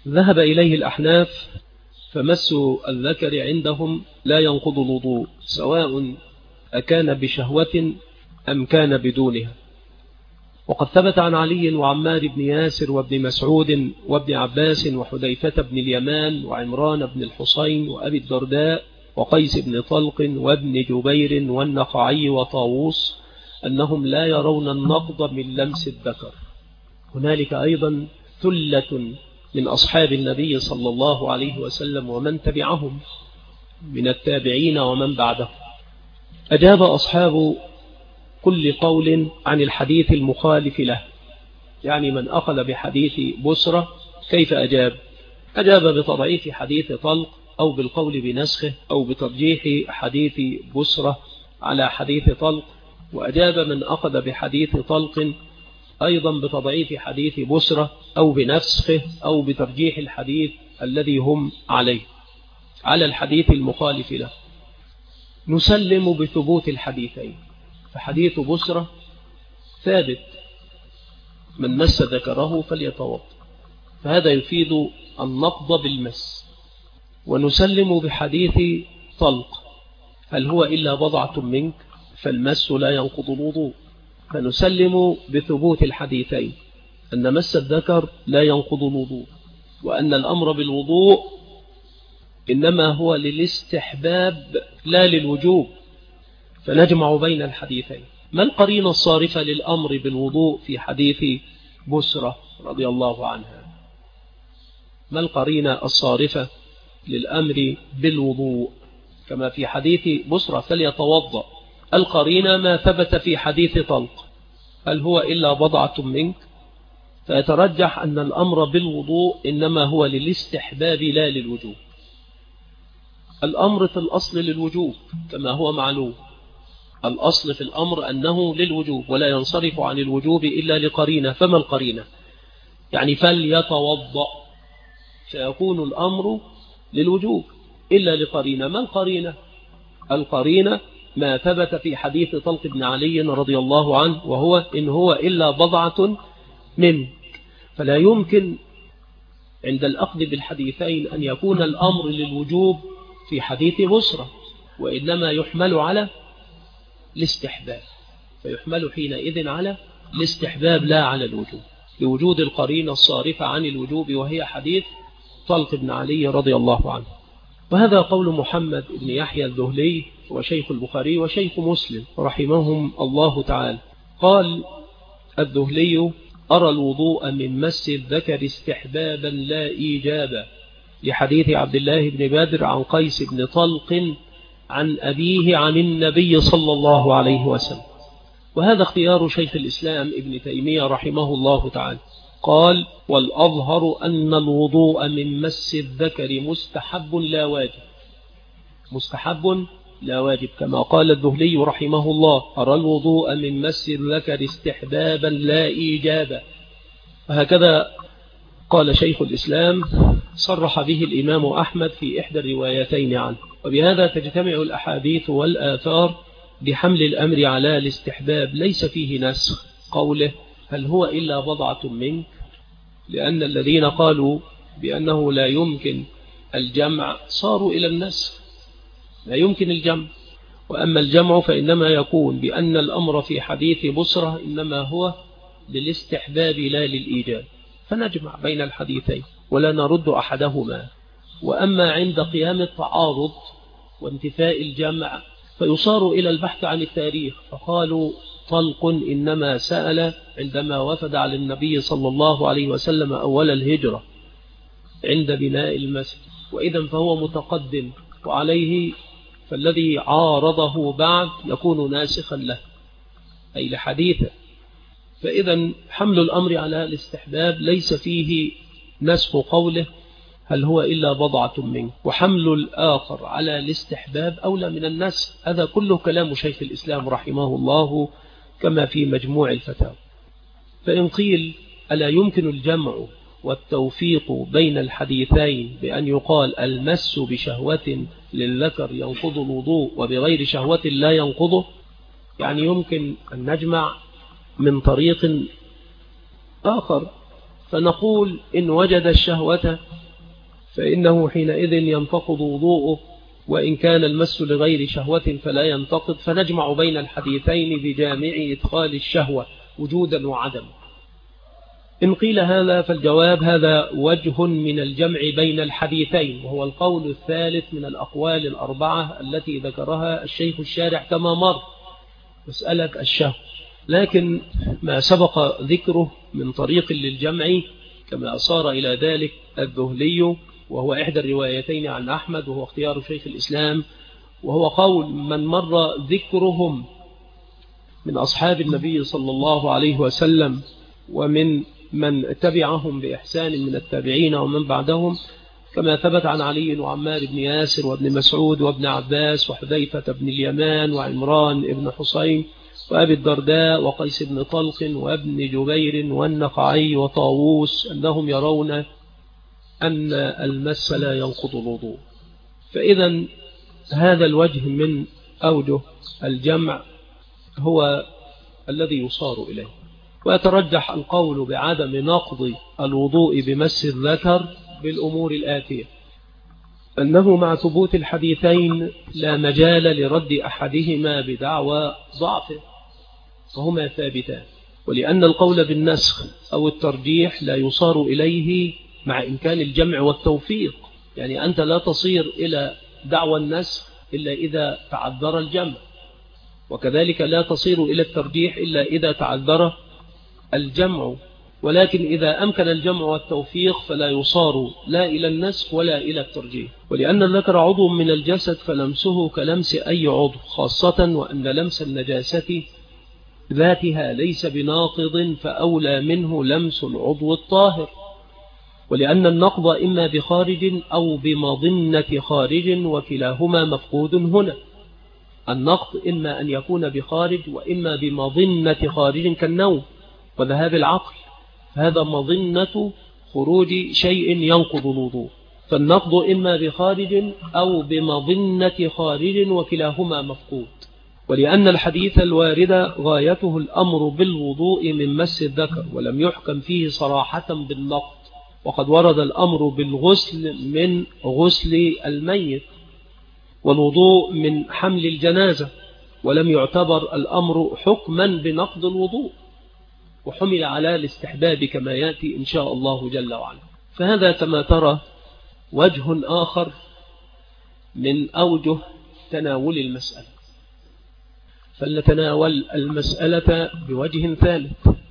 Speaker 1: ذهب إليه الأحناف، فمس الذكر عندهم لا ينقض الوضوء، سواء أكان بشهوة أم كان بدونها. وقد ثبت عن علي وعمار بن ياسر وابن مسعود وابن عباس وحذيفة بن اليمان وعمران بن الحصين وأبي الدرداء وقيس بن طلق وابن جبير والنخعي وطاووس أنهم لا يرون النقض من لمس الذكر. هنالك أيضا ثلة من أصحاب النبي صلى الله عليه وسلم ومن تبعهم من التابعين ومن بعده، أجاب أصحاب كل قول عن الحديث المخالف له. يعني من أخذ بحديث بسرة كيف أجاب؟ أجاب بتضعيف حديث طلق، أو بالقول بنسخه، أو بترجيح حديث بسرة على حديث طلق. وأجاب من أخذ بحديث طلق أيضا بتضعيف حديث بسرة، أو بنسخه، أو بترجيح الحديث الذي هم عليه على الحديث المخالف له. نسلم بثبوت الحديثين، فحديث بسرة ثابت: من مس ذكره فليتوضأ، فهذا يفيد النقض بالمس. ونسلم بحديث طلق: هل هو إلا بضعة منك، فالمس لا ينقض الوضوء. فنسلم بثبوت الحديثين، أن مس الذكر لا ينقض الوضوء، وأن الأمر بالوضوء إنما هو للاستحباب لا للوجوب. فنجمع بين الحديثين. ما القرينة الصارفة للأمر بالوضوء في حديث بسرة رضي الله عنها؟ ما القرينة الصارفة للأمر بالوضوء كما في حديث بسرة فليتوضأ؟ القرينة ما ثبت في حديث طلق: هل هو إلا بضعة منك؟ فيترجح أن الأمر بالوضوء إنما هو للاستحباب لا للوجوب. الأمر في الأصل للوجوب كما هو معلوم، الأصل في الأمر أنه للوجوب ولا ينصرف عن الوجوب إلا لقرينة. فما القرينة؟ يعني فليتوضأ، فيكون الأمر للوجوب إلا لقرينة. ما القرينة؟ القرينة ما ثبت في حديث طلق بن علي رضي الله عنه، وهو إن هو إلا بضعة منك. فلا يمكن عند الأخذ بالحديثين أن يكون الأمر للوجوب في حديث بسرة، وإنما يحمل على الاستحباب، فيحمل حينئذ على الاستحباب لا على الوجوب، لوجود القرينة الصارفة عن الوجوب وهي حديث طلق بن علي رضي الله عنه. وهذا قول محمد بن يحيى الذهلي وشيخ البخاري وشيخ مسلم رحمهم الله تعالى. قال الذهلي: أرى الوضوء من مس الذكر استحبابا لا إيجابا، لحديث عبد الله بن بدر عن قيس بن طلق عن أبيه عن النبي صلى الله عليه وسلم. وهذا اختيار شيخ الإسلام ابن تيمية رحمه الله تعالى. قال: والأظهر أن الوضوء من مس الذكر مستحب لا واجب. مستحب لا واجب، كما قال الذهلي رحمه الله: أرى الوضوء من مس الذكر استحبابا لا إيجابا. وهكذا قال شيخ الإسلام، صرح به الإمام أحمد في إحدى الروايتين عنه. وبهذا تجتمع الأحاديث والآثار بحمل الأمر على الاستحباب، ليس فيه نسخ. قوله: هل هو إلا بضعة منك، لأن الذين قالوا بأنه لا يمكن الجمع صاروا إلى النسخ، لا يمكن الجمع. وأما الجمع فإنما يكون بأن الأمر في حديث بسرة إنما هو للاستحباب لا للإيجاب، فنجمع بين الحديثين ولا نرد أحدهما. وأما عند قيام التعارض وانتفاء الجمع فيصار إلى البحث عن التاريخ، فقالوا طلق إنما سأل عندما وفد على النبي صلى الله عليه وسلم أول الهجرة عند بناء المسجد، وإذا فهو متقدم، وعليه فالذي عارضه بعد يكون ناسخا له أي لحديثه. فإذا حمل الأمر على الاستحباب ليس فيه نسخ قوله هل هو إلا بضعة منك، وحمل الآخر على الاستحباب أولى من النسخ. هذا كله كلام شيخ الإسلام رحمه الله كما في مجموع الفتاوى. فإن قيل ألا يمكن الجمع والتوفيق بين الحديثين بأن يقال المس بشهوة للذكر ينقض الوضوء وبغير شهوة لا ينقضه، يعني يمكن أن نجمع من طريق آخر، فنقول إن وجد الشهوة فإنه حينئذ ينتقض وضوءه، وإن كان المس لغير شهوة فلا ينتقض. فنجمع بين الحديثين بجامع إدخال الشهوة وجودا وعدم. إن قيل هذا فالجواب هذا وجه من الجمع بين الحديثين، وهو القول الثالث من الأقوال الأربعة التي ذكرها الشيخ الشارح كما مر مسألة الشهوة. لكن ما سبق ذكره من طريق للجمع كما أصار إلى ذلك الذهلي، وهو إحدى الروايتين عن أحمد، وهو اختيار شيخ الإسلام، وهو قول من مر ذكرهم من أصحاب النبي صلى الله عليه وسلم ومن من تبعهم بإحسان من التابعين ومن بعدهم، كما ثبت عن علي وعمار بن ياسر وابن مسعود وابن عباس وحذيفة بن اليمان وعمران بن حسين وأبي الدرداء وقيس بن طلق وابن جبير والنخعي وطاووس أنهم يرون أن المس لا ينقض الوضوء. فإذا هذا الوجه من أوجه الجمع هو الذي يصار إليه. ويترجح القول بعدم نقض الوضوء بمس الذكر بالأمور الآتية: أنه مع ثبوت الحديثين لا مجال لرد أحدهما بدعوى ضعفه، فهما ثابتان. ولأن القول بالنسخ أو الترجيح لا يصار إليه مع إمكان الجمع والتوفيق، يعني أنت لا تصير إلى دعوى النسخ إلا إذا تعذر الجمع، وكذلك لا تصير إلى الترجيح إلا إذا تعذر الجمع. ولكن إذا أمكن الجمع والتوفيق فلا يصار لا إلى النسخ ولا إلى الترجيح. ولأن الذكر عضو من الجسد فلمسه كلمس أي عضو، خاصة وأن لمس النجاسة ذاتها ليس بناقض، فأولى منه لمس العضو الطاهر. ولأن النقض إما بخارج أو بمظنة خارج، وكلاهما مفقود هنا. النقض إما أن يكون بخارج وإما بمظنة خارج كالنوم وذهاب العقل، هذا مظنة خروج شيء ينقض الوضوء. فالنقض إما بخارج أو بمظنة خارج، وكلاهما مفقود. ولأن الحديث الوارد غايته الأمر بالوضوء من مس الذكر، ولم يحكم فيه صراحة بالنقض، وقد ورد الأمر بالغسل من غسل الميت، والوضوء من حمل الجنازة، ولم يعتبر الأمر حكما بنقض الوضوء، وحمل على الاستحباب كما يأتي إن شاء الله جل وعلا. فهذا كما ترى وجه آخر من أوجه تناول المسألة. فلنتناول المسألة بوجه ثالث: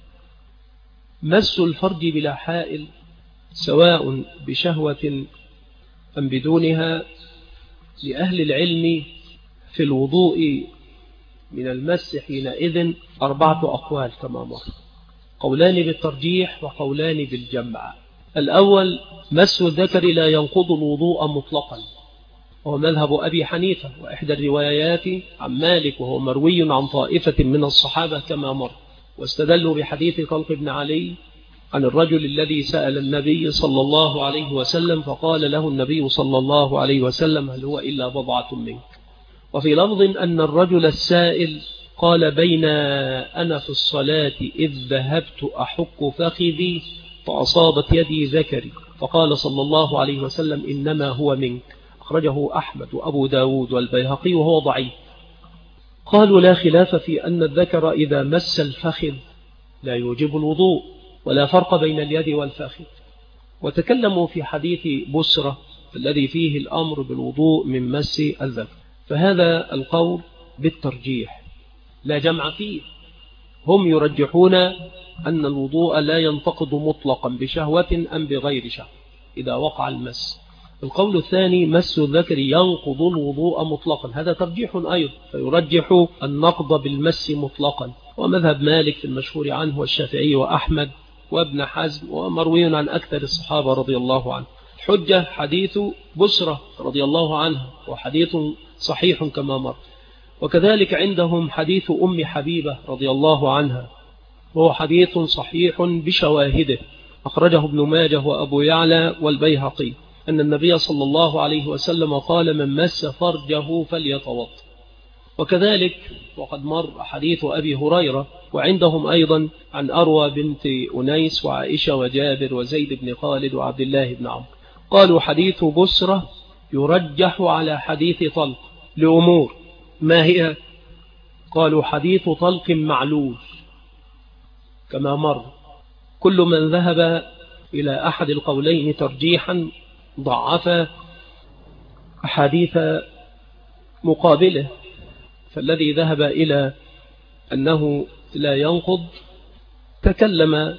Speaker 1: مس الفرج بلا حائل سواء بشهوة أم بدونها. لأهل العلم في الوضوء من المس حينئذ 4 أقوال كما مر، قولان بالترجيح وقولان بالجمع. الأول: مس الذكر لا ينقض الوضوء مطلقا، وهو مذهب أبي حنيفة وإحدى الروايات عن مالك، وهو مروي عن طائفة من الصحابة كما مر. واستدلوا بحديث طلق بن علي عن الرجل الذي سأل النبي صلى الله عليه وسلم فقال له النبي صلى الله عليه وسلم: هل هو إلا بضعة منك؟ وفي لفظ أن الرجل السائل قال: بين أنا في الصلاة إذ ذهبت أحك فخذي فأصابت يدي ذكري، فقال صلى الله عليه وسلم: إنما هو منك. أخرجه أحمد وأبو داود والبيهقي وهو ضعيف. قالوا: لا خلاف في أن الذكر إذا مس الفخذ لا يوجب الوضوء، ولا فرق بين اليد والفخذ. وتكلموا في حديث بسرة الذي فيه الأمر بالوضوء من مس الذكر، فهذا القول بالترجيح لا جمع فيه. هم يرجحون أن الوضوء لا ينتقض مطلقا بشهوة أم بغير شهوة إذا وقع المس. القول الثاني: مس الذكر ينقض الوضوء مطلقا، هذا ترجيح أيضا، فيرجح النقض بالمس مطلقا، ومذهب مالك في المشهور عنه والشافعي وأحمد وابن حزم، ومروي عن أكثر الصحابة رضي الله عنه. حجة حديث بسرة رضي الله عنها، وحديث صحيح كما مر. وكذلك عندهم حديث أم حبيبة رضي الله عنها، وهو حديث صحيح بشواهده، أخرجه ابن ماجه وأبو يعلى والبيهقي، أن النبي صلى الله عليه وسلم قال: من مس فرجه فليتوضأ. وكذلك وقد مر حديث أبي هريرة، وعندهم أيضا عن أروى بنت أنيس وعائشة وجابر وزيد بن خالد وعبد الله بن عمرو، قالوا حديث بسرة يرجح على حديث طلق لأمور. ما هي؟ قالوا حديث طلق معلول كما مر. كل من ذهب إلى أحد القولين ترجيحا ضعف أحاديث مقابله، فالذي ذهب إلى أنه لا ينقض تكلم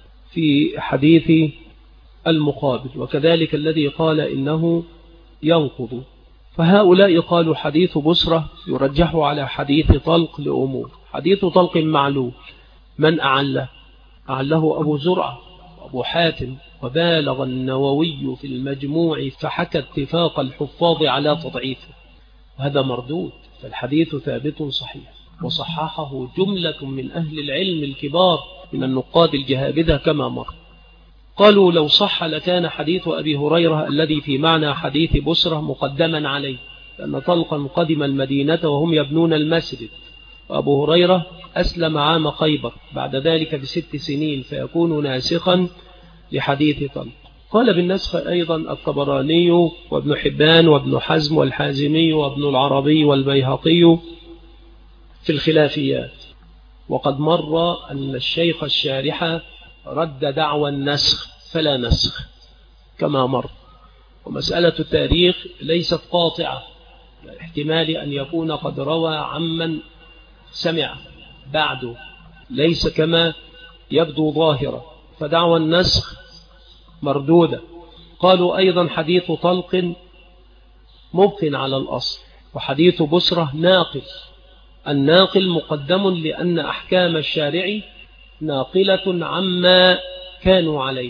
Speaker 1: في حديث المقابل، وكذلك الذي قال إنه ينقض. فهؤلاء قالوا حديث بسرة يرجح على حديث طلق لأمور. حديث طلق معلول من أعله؟ أعله أبو زرعة وأبو حاتم، وبالغ النووي في المجموع فحكى اتفاق الحفاظ على تضعيفه، هذا مردود. فالحديث ثابت صحيح، وصححه جملة من أهل العلم الكبار من النقاد الجهابذة كما مر. قالوا لو صح لكان حديث أبي هريرة الذي في معنى حديث بسرة مقدما عليه، لأن طلقا قدم المدينة وهم يبنون المسجد، وأبو هريرة أسلم عام خيبر بعد ذلك ب6 سنين، فيكون ناسخا لحديث طلق. قال بالنسخ أيضا الطبراني وابن حبان وابن حزم والحازمي وابن العربي والبيهقي في الخلافيات. وقد مر أن الشيخ الشارح رد دعوى النسخ فلا نسخ كما مر. ومسألة التاريخ ليست قاطعة، احتمال أن يكون قد روى عمن سمع بعده، ليس كما يبدو ظاهرة، فدعوى النسخ مردودة. قالوا أيضا حديث طلق مبق على الأصل، وحديث بسرة ناقل. الناقل مقدم لأن أحكام الشارع ناقلة عما كانوا عليه،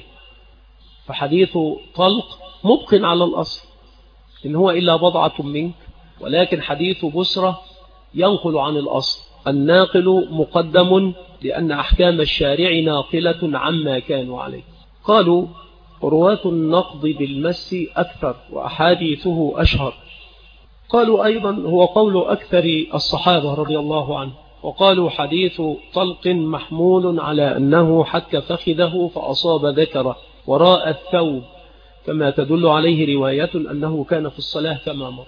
Speaker 1: فحديث طلق مبق على الأصل إن هو إلا بضعة منك، ولكن حديث بسرة ينقل عن الأصل. الناقل مقدم لأن أحكام الشارع ناقلة عما كانوا عليه. قالوا رواة النقض بالمس أكثر وأحاديثه أشهر. قالوا أيضا هو قول أكثر الصحابة رضي الله عنه. وقالوا حديث طلق محمول على أنه حك فخذه فأصاب ذكره وراء الثوب، كما تدل عليه رواية أنه كان في الصلاة كما مر.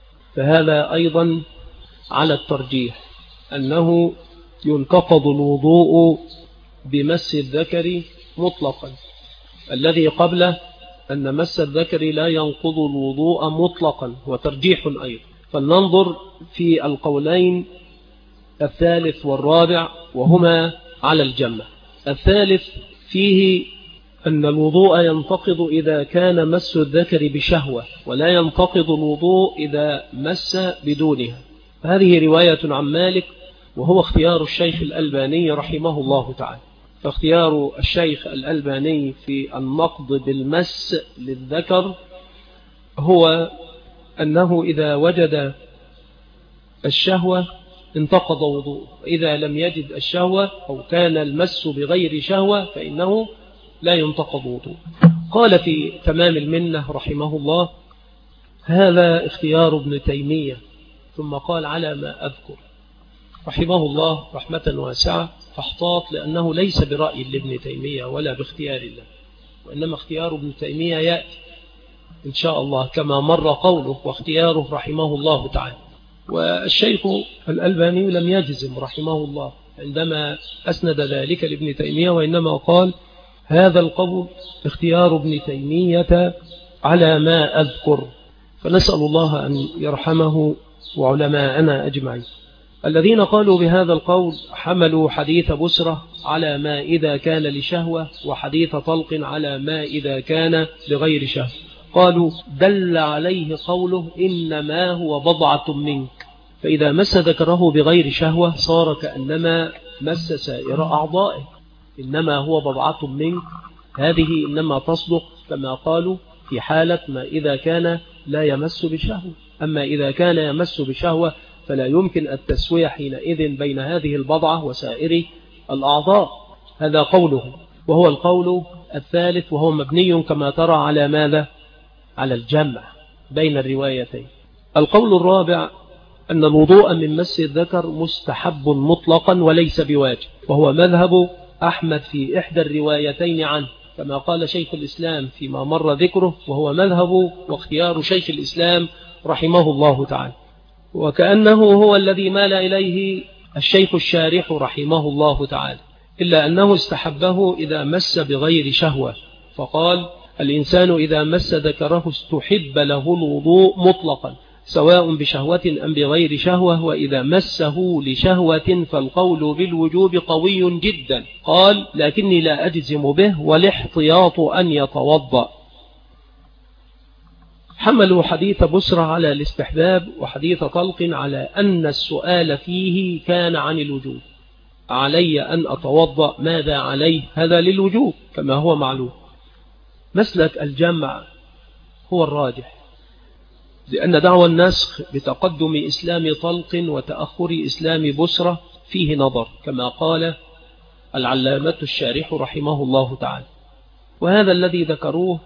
Speaker 1: فهذا أيضا على الترجيح أنه ينتقض الوضوء بمس الذكر مطلقا. الذي قبله أن مس الذكر لا ينقض الوضوء مطلقا، وترجيح أيضا. فلننظر في القولين الثالث والرابع وهما على الجمع. الثالث فيه أن الوضوء ينتقض إذا كان مس الذكر بشهوة، ولا ينتقض الوضوء إذا مس بدونها. هذه رواية عن مالك، وهو اختيار الشيخ الألباني رحمه الله تعالى. فاختيار الشيخ الألباني في النقض بالمس للذكر هو أنه إذا وجد الشهوة انتقض وضوء، وإذا لم يجد الشهوة أو كان المس بغير شهوة فإنه لا ينتقض وضوء. قال في تمام المنة رحمه الله هذا اختيار ابن تيمية، ثم قال على ما أذكر رحمه الله رحمة واسعة، فاحتاط لأنه ليس برأي لابن تيمية ولا باختيار الله، وإنما اختيار ابن تيمية يأتي إن شاء الله كما مر قوله واختياره رحمه الله تعالى. والشيخ الألباني لم يجزم رحمه الله عندما أسند ذلك لابن تيمية، وإنما قال هذا القول اختيار ابن تيمية على ما أذكر. فنسأل الله أن يرحمه وعلماءنا أجمعين. الذين قالوا بهذا القول حملوا حديث بسرة على ما إذا كان لشهوة، وحديث طلق على ما إذا كان لغير شهوة. قالوا دل عليه قوله إنما هو بضعة منك، فإذا مس ذكره بغير شهوة صار كأنما مس سائر أعضائه. إنما هو بضعة منك هذه إنما تصدق كما قالوا في حالة ما إذا كان لا يمس بشهوة. أما إذا كان يمس بشهوة فلا يمكن التسوية حينئذ بين هذه البضعة وسائر الأعضاء. هذا قوله، وهو القول الثالث، وهو مبني كما ترى على ماذا؟ على الجمع بين الروايتين. القول الرابع أن الوضوء من مس الذكر مستحب مطلقا وليس بواجب، وهو مذهب أحمد في إحدى الروايتين عنه، كما قال شيخ الإسلام فيما مر ذكره، وهو مذهب واختيار شيخ الإسلام رحمه الله تعالى، وكأنه هو الذي مال إليه الشيخ الشارح رحمه الله تعالى، إلا أنه استحبه إذا مس بغير شهوة، فقال الإنسان إذا مس ذكره استحب له الوضوء مطلقا سواء بشهوة أم بغير شهوة، وإذا مسه لشهوة فالقول بالوجوب قوي جدا. قال لكني لا أجزم به والاحتياط أن يتوضأ. حملوا حديث بسرى على الاستحباب وحديث طلق على أن السؤال فيه كان عن الوجوب. علي أن أتوضأ، ماذا عليه؟ هذا للوجوب كما هو معلوم. مسلك الجمع هو الراجح، لأن دعوى النسخ بتقدم إسلام طلق وتأخر إسلام بسرى فيه نظر، كما قال العلامة الشارح رحمه الله تعالى، وهذا الذي ذكروه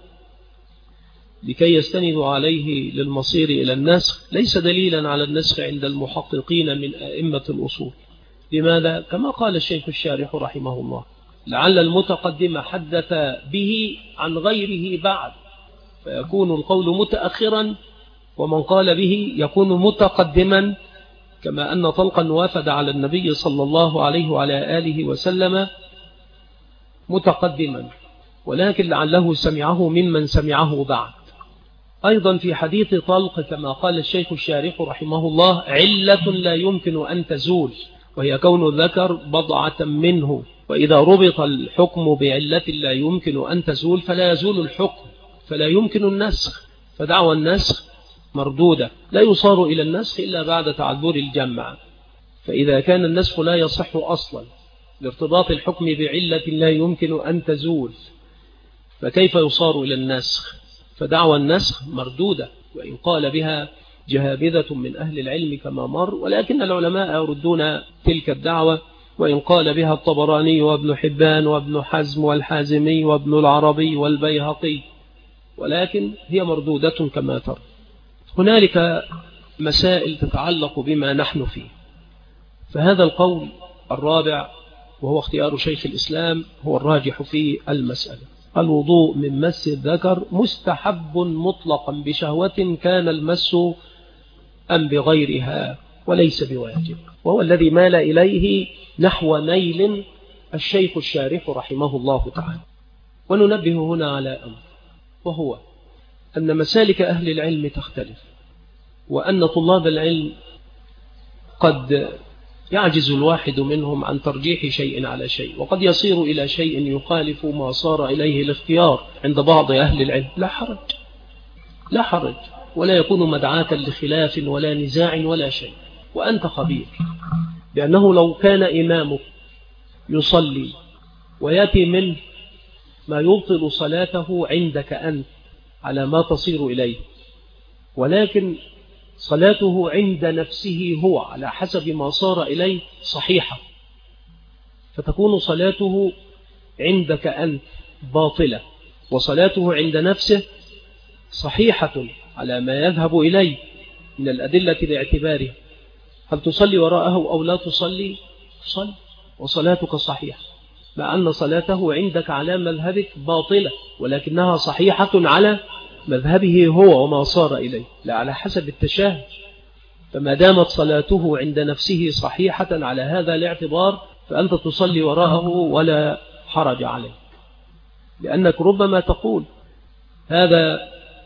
Speaker 1: لكي يستندوا عليه للمصير إلى النسخ ليس دليلا على النسخ عند المحققين من أئمة الأصول. لماذا؟ كما قال الشيخ الشارح رحمه الله، لعل المتقدم حدث به عن غيره بعد فيكون القول متأخرا، ومن قال به يكون متقدما، كما أن طلقا وافد على النبي صلى الله عليه وعلى آله وسلم متقدما، ولكن لعله سمعه ممن سمعه بعد. أيضا في حديث طلق كما قال الشيخ الشارح رحمه الله علة لا يمكن أن تزول، وهي كون الذكر بضعة منه، وإذا ربط الحكم بعلة لا يمكن أن تزول فلا يزول الحكم، فلا يمكن النسخ، فدعوى النسخ مردودة، لا يصار إلى النسخ إلا بعد تعذر الجمع. فإذا كان النسخ لا يصح أصلا لارتباط الحكم بعلة لا يمكن أن تزول، فكيف يصار إلى النسخ؟ فدعوى النسخ مردودة، وإن قال بها جهابذة من أهل العلم كما مر، ولكن العلماء يردون تلك الدعوة، وإن قال بها الطبراني وابن حبان وابن حزم والحازمي وابن العربي والبيهقي، ولكن هي مردودة كما ترى. هنالك مسائل تتعلق بما نحن فيه، فهذا القول الرابع وهو اختيار شيخ الإسلام هو الراجح في المسألة. الوضوء من مس الذكر مستحب مطلقا بشهوة كان المس أم بغيرها وليس بواجب، وهو الذي مال إليه نحو ميل الشيخ الشارح رحمه الله تعالى. وننبه هنا على أمر، وهو أن مسالك أهل العلم تختلف، وأن طلاب العلم قد يعجز الواحد منهم عن ترجيح شيء على شيء، وقد يصير إلى شيء يخالف ما صار إليه الاختيار عند بعض أهل العلم. لا حرج ولا يكون مدعاة لخلاف ولا نزاع ولا شيء، وأنت خبير بأنه لو كان إمامك يصلي ويأتي منه ما يبطل صلاته عندك أنت على ما تصير إليه، ولكن صلاته عند نفسه هو على حسب ما صار إليه صحيحة، فتكون صلاته عندك أنت باطلة، وصلاته عند نفسه صحيحة على ما يذهب إليه من الأدلة لاعتباره. هل تصلي وراءه أو لا تصلي؟ تصلي وصلاتك صحيحة، مع أن صلاته عندك على مذهبك باطلة، ولكنها صحيحة على مذهبه هو وما صار إليه، لا على حسب التشاهد. فما دامت صلاته عند نفسه صحيحة على هذا الاعتبار فأنت تصلي وراءه ولا حرج عليه، لأنك ربما تقول هذا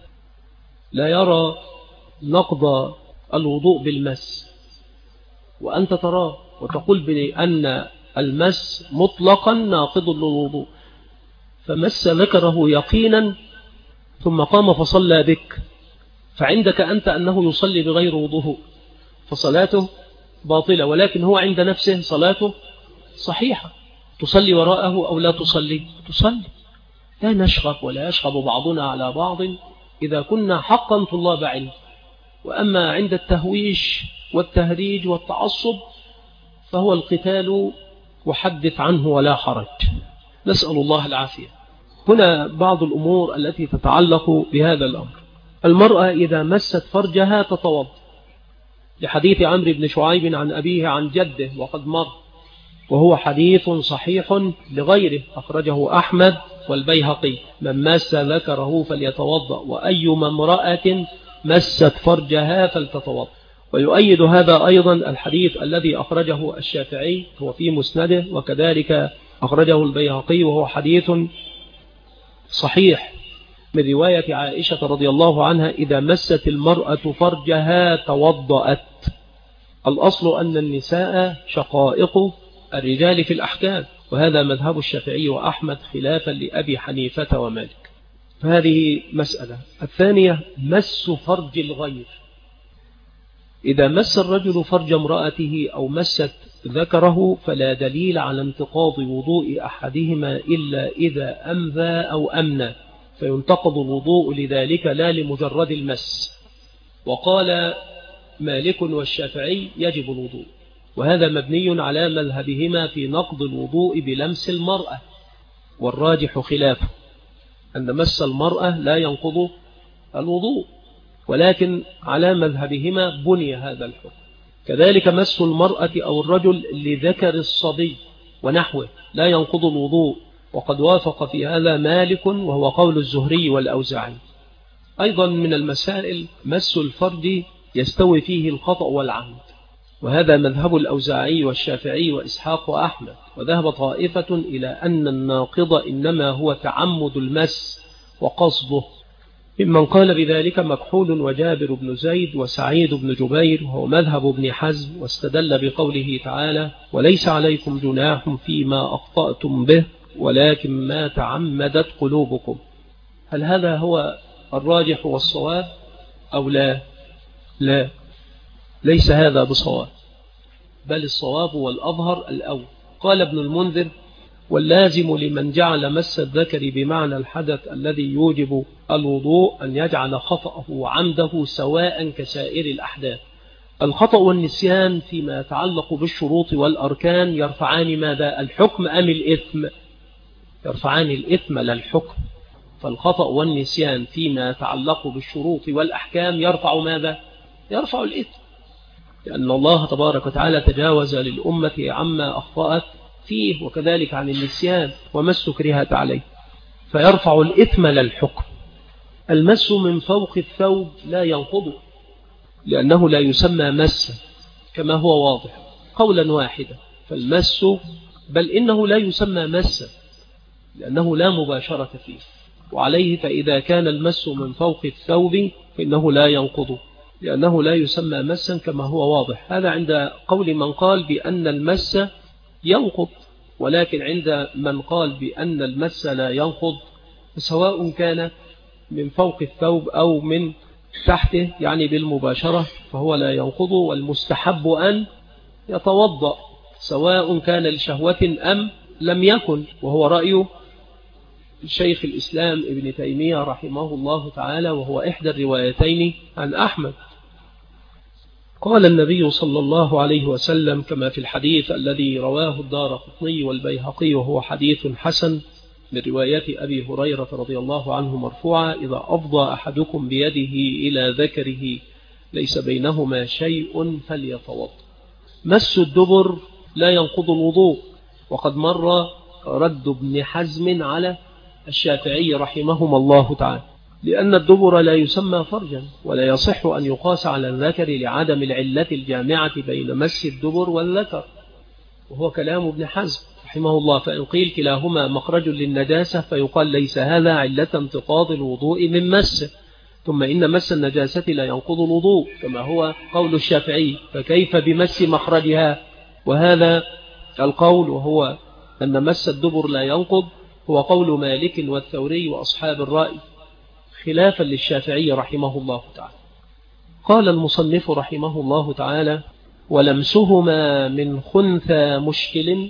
Speaker 1: لا يرى نقض الوضوء بالمس، وأنت تراه وتقول بأن المس مطلقا ناقض للوضوء، فمس ذكره يقينا ثم قام فصلى بك، فعندك أنت أنه يصلي بغير وضوء فصلاته باطلة، ولكن هو عند نفسه صلاته صحيحة. تصلي وراءه أو لا تصلي؟ تصلي، لا نشغب ولا يشغب بعضنا على بعض إذا كنا حقا طلاب علم. وأما عند التهويش والتهريج والتعصب فهو القتال وحدث عنه ولا حرج، نسأل الله العافية. هنا بعض الأمور التي تتعلق بهذا الأمر. المرأة إذا مست فرجها تتوضأ، لحديث عمرو بن شعيب عن أبيه عن جده وقد مر، وهو حديث صحيح لغيره، أخرجه أحمد والبيهقي: من مس ذكره فليتوضأ، وأيما امرأة مست فرجها فلتتوضأ. ويؤيد هذا أيضا الحديث الذي أخرجه الشافعي هو في مسنده، وكذلك أخرجه البيهقي وهو حديث صحيح من رواية عائشة رضي الله عنها: إذا مست المرأة فرجها توضأت. الأصل أن النساء شقائق الرجال في الأحكام، وهذا مذهب الشافعي وأحمد خلافا لأبي حنيفة ومالك. فهذه مسألة. الثانية مس فرج الغير. إذا مس الرجل فرج امرأته أو مست ذكره فلا دليل على انتقاض وضوء أحدهما إلا إذا أمذى أو أمنى، فينتقض الوضوء لذلك لا لمجرد المس. وقال مالك والشافعي يجب الوضوء، وهذا مبني على مذهبهما في نقض الوضوء بلمس المرأة، والراجح خلافه أن مس المرأة لا ينقض الوضوء، ولكن على مذهبهما بني هذا الحكم. كذلك مس المرأة أو الرجل لذكر الصبي ونحوه لا ينقض الوضوء، وقد وافق في هذا مالك وهو قول الزهري والأوزاعي. أيضا من المسائل مس الفرج يستوي فيه الخطأ والعمد، وهذا مذهب الأوزاعي والشافعي وإسحاق وأحمد. وذهب طائفة إلى أن الناقض إنما هو تعمد المس وقصده، ممن قال بذلك مكحول وجابر بن زيد وسعيد بن جبير، وهو مذهب ابن حزم، واستدل بقوله تعالى: وليس عليكم جناح فيما أخطأتم به ولكن ما تعمدت قلوبكم. هل هذا هو الراجح والصواب أو لا؟ لا، ليس هذا بصواب، بل الصواب والأظهر الأول. قال ابن المنذر: واللازم لمن جعل مس الذكر بمعنى الحدث الذي يوجب الوضوء أن يجعل خطأه وعمده سواء كسائر الأحداث. الخطأ والنسيان فيما يتعلق بالشروط والأركان يرفعان ماذا؟ الحكم أم الإثم؟ يرفعان الإثم لا الحكم. فالخطأ والنسيان فيما يتعلق بالشروط والأحكام يرفع ماذا؟ يرفع الإثم، لأن الله تبارك وتعالى تجاوز للأمة عما أخطأت فيه، وكذلك عن النسيان وما استكرهت عليه، فيرفع الإثم لا الحكم. المس من فوق الثوب لا ينقض، لأنه لا يسمى مس كما هو واضح قولا واحدا. فالمس بل إنه لا يسمى مس لأنه لا مباشرة فيه، وعليه فإذا كان المس من فوق الثوب فإنه لا ينقض، لأنه لا يسمى مسا كما هو واضح. هذا عند قول من قال بأن المس ينقض، ولكن عند من قال بأن المس لا ينقض سواء كان من فوق الثوب أو من تحته، يعني بالمباشرة، فهو لا ينقض. والمستحب أن يتوضأ سواء كان لشهوة أم لم يكن، وهو رأي شيخ الإسلام ابن تيمية رحمه الله تعالى، وهو إحدى الروايتين عن أحمد. قال النبي صلى الله عليه وسلم كما في الحديث الذي رواه الدارقطني والبيهقي وهو حديث حسن من رواية أبي هريرة رضي الله عنه مرفوعا: إذا أفضى أحدكم بيده إلى ذكره ليس بينهما شيء فليتوضأ. مس الدبر لا ينقض الوضوء، وقد مر رد ابن حزم على الشافعي رحمهما الله تعالى، لأن الدبر لا يسمى فرجا، ولا يصح أن يقاس على الذكر لعدم العلة الجامعة بين مس الدبر والذكر، وهو كلام ابن حزم رحمه الله. فإن قيل كلاهما مخرج للنجاسة فيقال ليس هذا علة انتقاض الوضوء من مسه، ثم إن مس النجاسة لا ينقض الوضوء كما هو قول الشافعي، فكيف بمس مخرجها؟ وهذا القول وهو أن مس الدبر لا ينقض هو قول مالك والثوري وأصحاب الرأي، خلافا للشافعي رحمه الله تعالى. قال المصنف رحمه الله تعالى: ولمسهما من خنثى مشكل.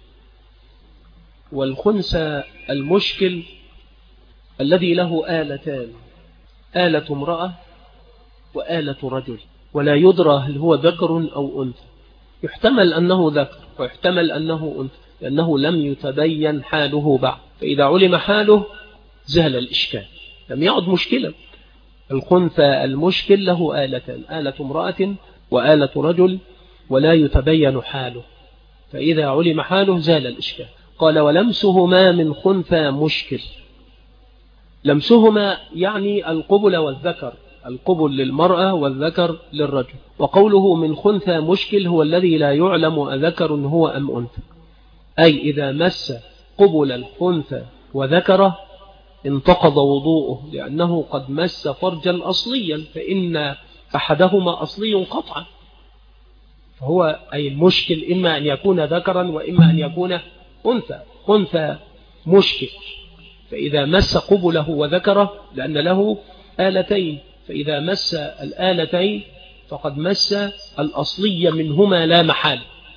Speaker 1: والخنثى المشكل الذي له آلتان، آلة امرأة وآلة رجل، ولا يدرى هل هو ذكر أو أنثى، يحتمل أنه ذكر ويحتمل أنه أنثى، لأنه لم يتبين حاله بعد، فإذا علم حاله زال الإشكال، لم يعد مشكلا. الخنثى المشكل له آلتان، آلة امرأة وآلة رجل ولا يتبين حاله، فإذا علم حاله زال الإشكال. قال ولمسهما من خنثى مشكل. لمسهما يعني القبل والذكر، القبل للمرأة والذكر للرجل. وقوله من خنثى مشكل هو الذي لا يعلم أذكر هو أم أنثى، أي إذا مس قبل الخنثى وذكره انتقض وضوءه، لأنه قد مس فرجا أصليا، فإن أحدهما أصلي قطعا، فهو أي المشكل إما أن يكون ذكرا وإما أن يكون أنثى. خنثى مشكل، فإذا مس قبله وذكره لأن له آلتين، فإذا مس الآلتين فقد مس الأصلي منهما لا محال.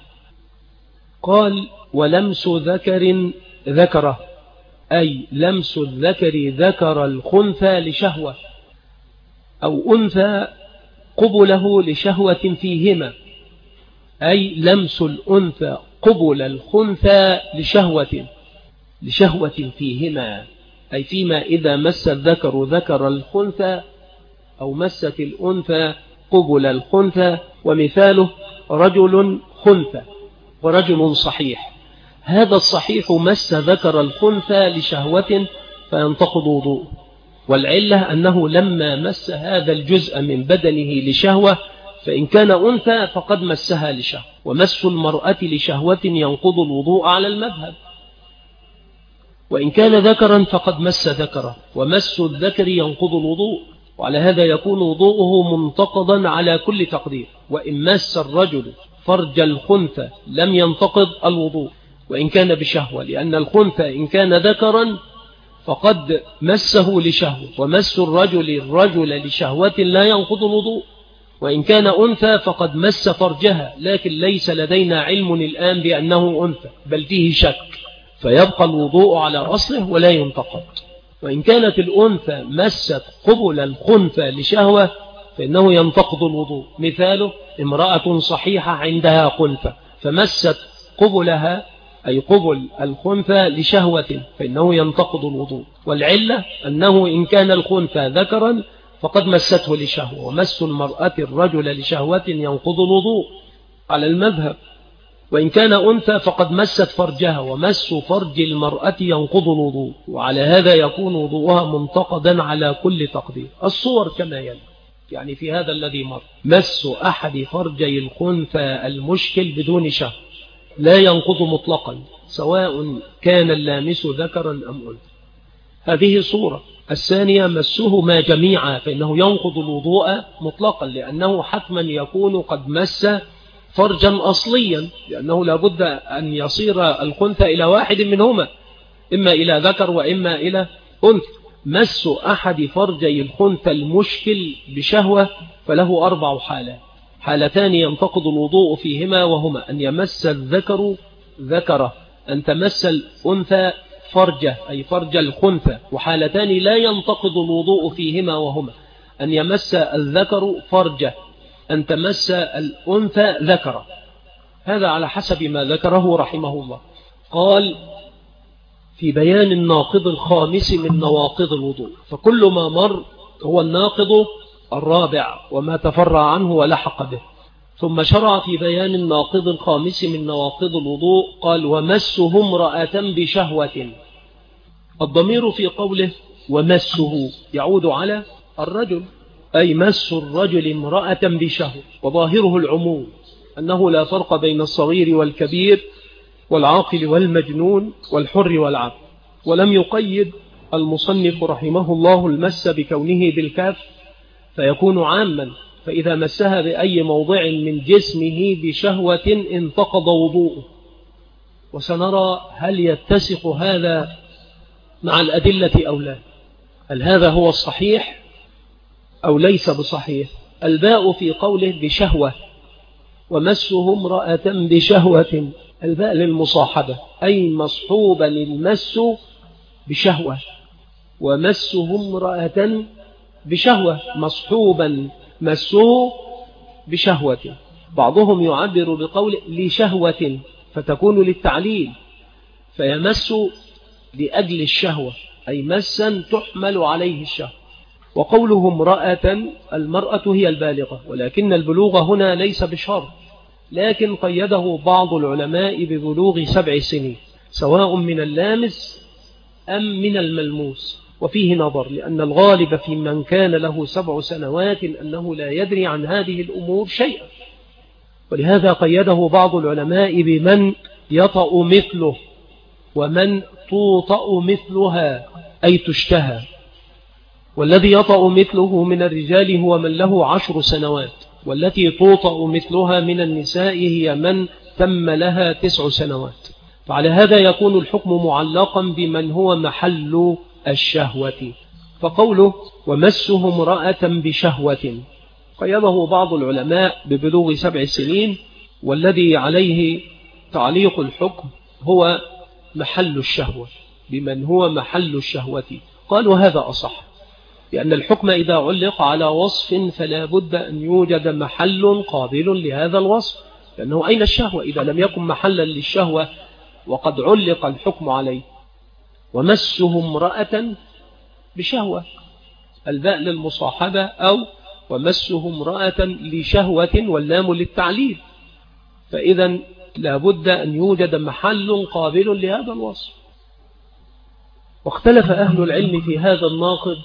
Speaker 1: قال ولمس ذكر ذكره، أي لمس الذكر ذكر الخنثى لشهوة، أو أنثى قبله لشهوة فيهما، أي لمس الأنثى قبل الخنثى لشهوة فيهما، أي فيما إذا مس الذكر ذكر الخنثى أو مست الأنثى قبل الخنثى. ومثاله رجل خنثى ورجل صحيح، هذا الصحيح مس ذكر الخنثى لشهوة فينتقض وضوءه، والعلة أنه لما مس هذا الجزء من بدنه لشهوة، فإن كان أنثى فقد مسها لشهوة، ومس المرأة لشهوة ينقض الوضوء على المذهب، وإن كان ذكرا فقد مس ذكره، ومس الذكر ينقض الوضوء، وعلى هذا يكون وضوءه منتقضا على كل تقدير. وإن مس الرجل فرج الخنثى لم ينتقض الوضوء وإن كان بشهوة، لأن الخنثى إن كان ذكرا فقد مسه لشهوة، ومس الرجل لشهوة لا ينقض الوضوء، وإن كان أنثى فقد مس فرجها، لكن ليس لدينا علم الآن بأنه أنثى بل فيه شك، فيبقى الوضوء على أصله ولا ينتقض. وإن كانت الأنثى مست قبل الخنثى لشهوة فإنه ينتقض الوضوء. مثاله امرأة صحيحة عندها خنثى فمست قبلها أي قبل الخنثى لشهوة فإنه ينتقض الوضوء، والعلة أنه إن كان الخنثى ذكرا فقد مسته لشهوة، ومس المرأة الرجل لشهوة ينقض الوضوء على المذهب. وإن كان أنثى فقد مست فرجها، ومس فرج المرأة ينقض الوضوء، وعلى هذا يكون وضوءها منتقدا على كل تقدير. الصور كما يلي، يعني في هذا الذي مر مس أحد فرجي الخنثى المشكل بدون شهوة لا ينقض مطلقا سواء كان اللامس ذكرا أم أنثى. هذه صورة. الثانية مسهما جميعا، فإنه ينقض الوضوء مطلقا، لأنه حتما يكون قد مس فرجا أصليا، لأنه لابد أن يصير الخنثى إلى واحد منهما، إما إلى ذكر وإما إلى أنثى. مس أحد فرجي الخنثى المشكل بشهوة فله 4 حالات. حالتان ينتقض الوضوء فيهما، وهما أن يمس الذكر ذكره، أن تمس الأنثى فرجه أي فرج الخنثى. وحالتان لا ينتقض الوضوء فيهما، وهما أن يمس الذكر فرجه، أن تمس الأنثى ذكره. هذا على حسب ما ذكره رحمه الله. قال في بيان الناقض الخامس من نواقض الوضوء، فكل ما مر هو الناقض الرابع وما تفرع عنه ولحق به. ثم شرع في بيان الناقض الخامس من نواقض الوضوء، قال ومسه امرأة بشهوة. الضمير في قوله ومسه يعود على الرجل، أي مس الرجل امرأة بشهوة، وظاهره العموم أنه لا فرق بين الصغير والكبير والعاقل والمجنون والحر والعبد، ولم يقيد المصنف رحمه الله المس بكونه بالكاف فيكون عاما، فإذا مسها بأي موضع من جسمه بشهوة انتقض وضوءه. وسنرى هل يتسق هذا مع الأدلة أو لا، هل هذا هو الصحيح أو ليس بصحيح. الباء في قوله بشهوة ومسه امرأة بشهوة، الباء للمصاحبة أي مصحوبا المس بشهوة، ومسه امرأة بشهوة مصحوبا مسه بشهوة. بعضهم يعبر بقول لشهوة فتكون للتعليل، فيمس لأجل الشهوة أي مسا تحمل عليه الشهوة. وقوله امرأة، المرأة هي البالغة، ولكن البلوغ هنا ليس بشرط، لكن قيده بعض العلماء ببلوغ 7 سنين سواء من اللامس أم من الملموس، وفيه نظر، لأن الغالب في من كان له 7 سنوات أنه لا يدري عن هذه الأمور شيئا، ولهذا قيده بعض العلماء بمن يطأ مثله ومن توطأ مثلها أي تشتهى. والذي يطأ مثله من الرجال هو من له 10 سنوات، والتي توطأ مثلها من النساء هي من تم لها 9 سنوات. فعلى هذا يكون الحكم معلقا بمن هو محل الشهوة. فقوله ومسه امرأة بشهوة قيده بعض العلماء ببلوغ 7 سنين، والذي عليه تعليق الحكم هو محل الشهوة، بمن هو محل الشهوة. قالوا هذا أصح، لأن الحكم إذا علق على وصف فلا بد أن يوجد محل قابل لهذا الوصف، لأنه أين الشهوة إذا لم يكن محلا للشهوة وقد علق الحكم عليه. ومسه امرأة بشهوة، الباء للمصاحبة، أو ومسه امرأة لشهوة واللام للتعليل، فإذا لا بد أن يوجد محل قابل لهذا الوصف. واختلف أهل العلم في هذا الناقض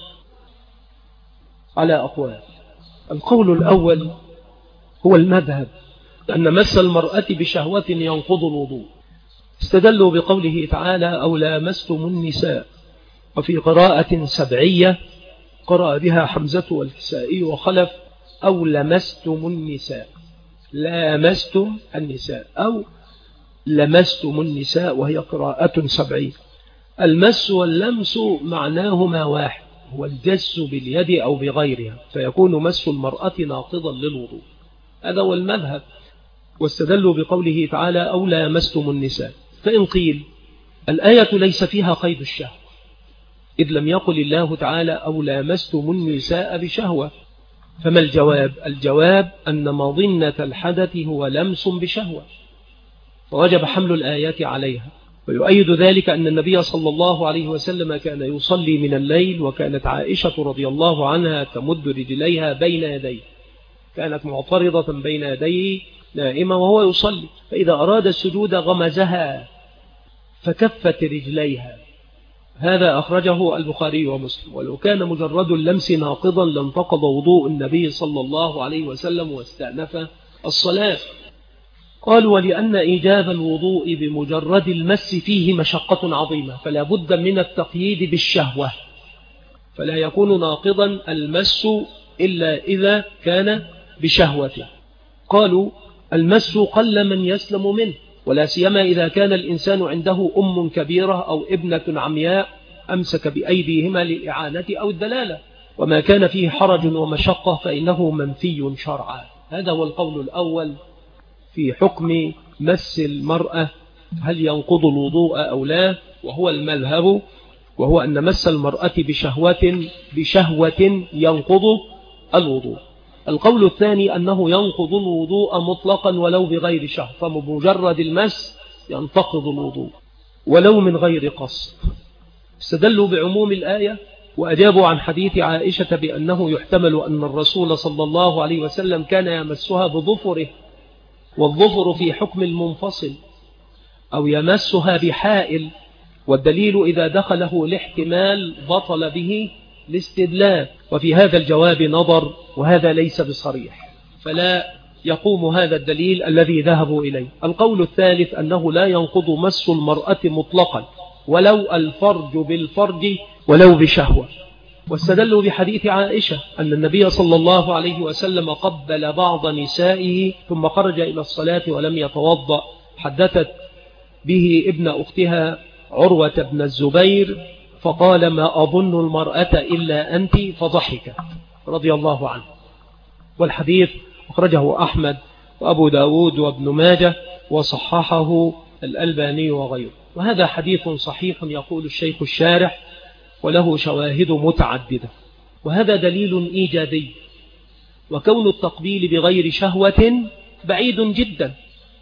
Speaker 1: على أقوال. القول الأول هو المذهب، أن مس المرأة بشهوة ينقض الوضوء، استدلوا بقوله تعالى أو لامستم النساء، وفي قراءة سبعية قرأ بها حمزة والكسائي وخلف أو لمستم النساء، لامستم النساء أو لمستم النساء، وهي قراءة سبعية. المس واللمس معناهما واحد، هو الجس باليد أو بغيرها، فيكون مس المرأة ناقضا للوضوء، هذا هو المذهب. واستدلوا بقوله تعالى أو لامستم النساء. فإن قيل الآية ليس فيها قيد الشهوة، إذ لم يقل الله تعالى أو لامستم النساء بشهوة، فما الجواب؟ الجواب أن مظنة الحدث هو لمس بشهوة، فوجب حمل الآيات عليها. ويؤيد ذلك أن النبي صلى الله عليه وسلم كان يصلي من الليل، وكانت عائشة رضي الله عنها تمد رجليها بين يديه، كانت معترضة بين يديه نائمة وهو يصلي، فإذا أراد السجود غمزها فكفت رجليها. هذا أخرجه البخاري ومسلم. ولو كان مجرد اللمس ناقضا لانتقض وضوء النبي صلى الله عليه وسلم واستأنف الصلاة. قالوا ولأن إيجاب الوضوء بمجرد المس فيه مشقة عظيمة، فلا بد من التقييد بالشهوة، فلا يكون ناقضا المس إلا إذا كان بشهوته. قالوا المس قل من يسلم منه، ولا سيما إذا كان الإنسان عنده أم كبيرة أو ابنة عمياء أمسك بأيديهما للإعانة أو الدلالة، وما كان فيه حرج ومشقة فإنه منفي شرعا. هذا هو القول الأول في حكم مس المرأة، هل ينقض الوضوء أو لا، وهو المذهب، وهو أن مس المرأة بشهوة ينقض الوضوء. القول الثاني أنه ينقض الوضوء مطلقا ولو بغير شهوة، فمجرد المس ينتقض الوضوء ولو من غير قصد. استدلوا بعموم الآية وأجابوا عن حديث عائشة بأنه يحتمل أن الرسول صلى الله عليه وسلم كان يمسها بظفره، والظفر في حكم المنفصل، أو يمسها بحائل، والدليل إذا دخله الاحتمال بطل به الاستدلال. وفي هذا الجواب نظر، وهذا ليس بصريح، فلا يقوم هذا الدليل الذي ذهبوا إليه. القول الثالث أنه لا ينقض مس المرأة مطلقا ولو الفرج بالفرج ولو بشهوة، واستدلوا بحديث عائشة أن النبي صلى الله عليه وسلم قبل بعض نسائه ثم خرج إلى الصلاة ولم يتوضأ. حدثت به ابن أختها عروة بن الزبير فقال ما أظن المرأة إلا أنت، فضحكت رضي الله عنه. والحديث أخرجه أحمد وأبو داود وابن ماجه وصححه الألباني وغيره، وهذا حديث صحيح يقول الشيخ الشارح وله شواهد متعددة، وهذا دليل إيجابي. وكون التقبيل بغير شهوة بعيد جدا.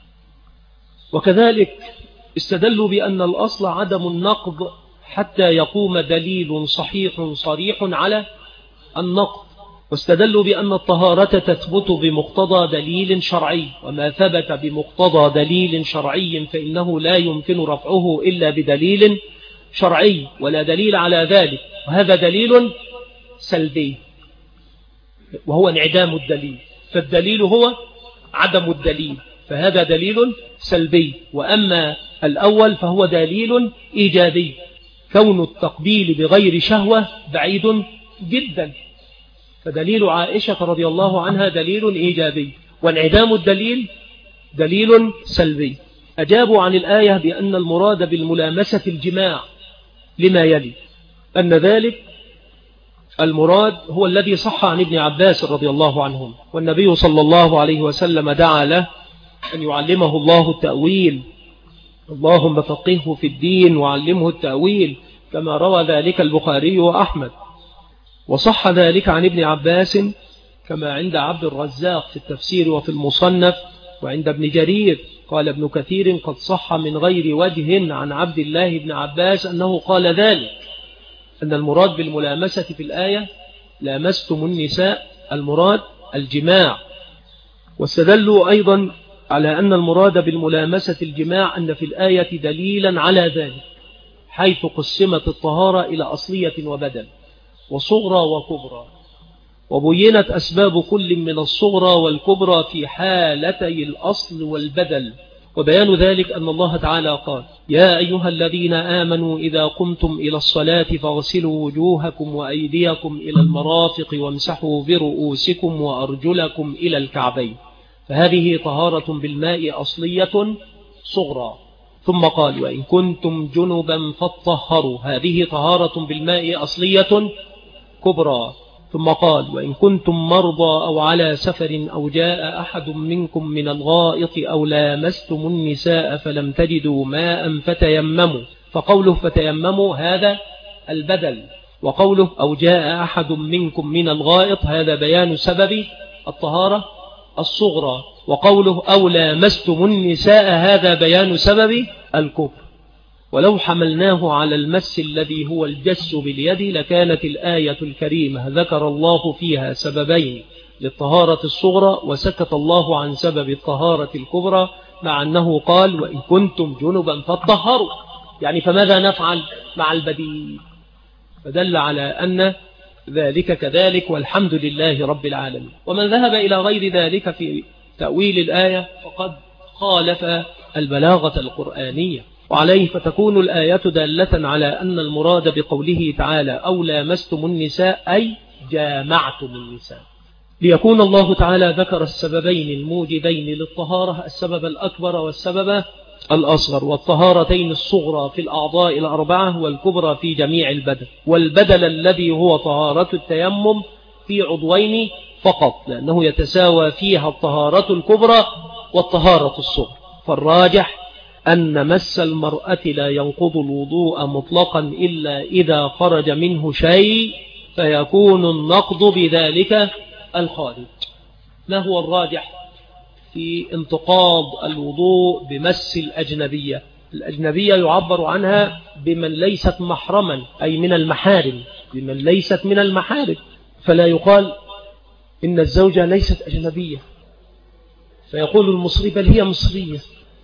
Speaker 1: وكذلك استدلوا بأن الأصل عدم النقض حتى يقوم دليل صحيح صريح على النقض، واستدلوا بأن الطهارة تثبت بمقتضى دليل شرعي، وما ثبت بمقتضى دليل شرعي فإنه لا يمكن رفعه إلا بدليل شرعي، ولا دليل على ذلك، وهذا دليل سلبي وهو انعدام الدليل، فالدليل هو عدم الدليل، فهذا دليل سلبي. وأما الأول فهو دليل إيجابي، كون التقبيل بغير شهوة بعيد جدا، فدليل عائشة رضي الله عنها دليل إيجابي، وانعدام الدليل دليل سلبي. أجابوا عن الآية بأن المراد بالملامسة الجماع لما يلي، أن ذلك المراد هو الذي صح عن ابن عباس رضي الله عنهم، والنبي صلى الله عليه وسلم دعا له أن يعلمه الله التأويل، اللهم فقهه في الدين وعلمه التأويل، كما روى ذلك البخاري وأحمد. وصح ذلك عن ابن عباس كما عند عبد الرزاق في التفسير وفي المصنف، وعند ابن جرير. قال ابن كثير قد صح من غير وجه عن عبد الله بن عباس أنه قال ذلك، أن المراد بالملامسة في الآية لامستم النساء، المراد الجماع. واستدلوا أيضا على أن المراد بالملامسة الجماع أن في الآية دليلا على ذلك، حيث قسمت الطهارة إلى أصلية وبدل وصغرى وكبرى، وبينت أسباب كل من الصغرى والكبرى في حالتي الأصل والبدل. وبيان ذلك أن الله تعالى قال: يا أيها الذين آمنوا إذا قمتم إلى الصلاة فاغسلوا وجوهكم وأيديكم إلى المرافق وامسحوا برؤوسكم وأرجلكم إلى الكعبين، فهذه طهارة بالماء أصلية صغرى. ثم قال: وإن كنتم جنبا فاطهروا، هذه طهارة بالماء أصلية كبرى. ثم قال: وإن كنتم مرضى أو على سفر أو جاء أحد منكم من الغائط أو لامستم النساء فلم تجدوا ماء فتيمموا، فقوله فتيمموا هذا البدل، وقوله أو جاء أحد منكم من الغائط هذا بيان سبب الطهارة الصغرى، وقوله أو لامستم النساء هذا بيان سبب الكفر. ولو حملناه على المس الذي هو الجس باليد لكانت الآية الكريمة ذكر الله فيها سببين للطهارة الصغرى، وسكت الله عن سبب الطهارة الكبرى، مع أنه قال: وإن كنتم جنبا فاطهروا، يعني فماذا نفعل مع البديل؟ فدل على أن ذلك كذلك، والحمد لله رب العالمين. ومن ذهب إلى غير ذلك في تأويل الآية فقد خالف البلاغة القرآنية، وعليه فتكون الآية دالة على أن المراد بقوله تعالى أو لامستم النساء أي جامعتم النساء، ليكون الله تعالى ذكر السببين الموجبين للطهارة، السبب الأكبر والسبب الأصغر، والطهارتين الصغرى في الأعضاء الأربعة والكبرى في جميع البدن، والبدل الذي هو طهارة التيمم في عضوين فقط، لأنه يتساوى فيها الطهارة الكبرى والطهارة الصغرى. فالراجح أن مس المرأة لا ينقض الوضوء مطلقا إلا إذا خرج منه شيء، فيكون النقض بذلك الخارج. ما هو الراجح في انتقاض الوضوء بمس الأجنبية؟ الأجنبية يعبر عنها بمن ليست محرما، أي من المحارم، بمن ليست من المحارم، فلا يقال إن الزوجة ليست أجنبية فيقول المصري بل هي مصرية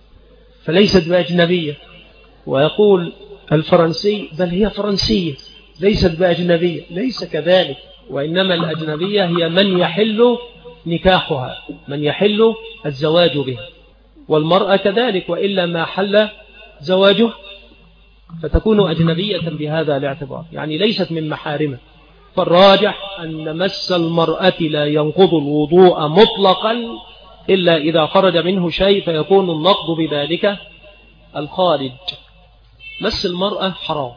Speaker 1: فليست بأجنبية، ويقول الفرنسي بل هي فرنسية ليست بأجنبية. ليس كذلك، وإنما الأجنبية هي من يحل نكاحها، من يحل الزواج بها، والمرأة كذلك، وإلا ما حل زواجه فتكون أجنبية بهذا الاعتبار، يعني ليست من محارمه. فالراجح أن مس المرأة لا ينقض الوضوء مطلقا إلا إذا خرج منه شيء، فيكون النقض بذلك الخارج. مس المرأة حرام،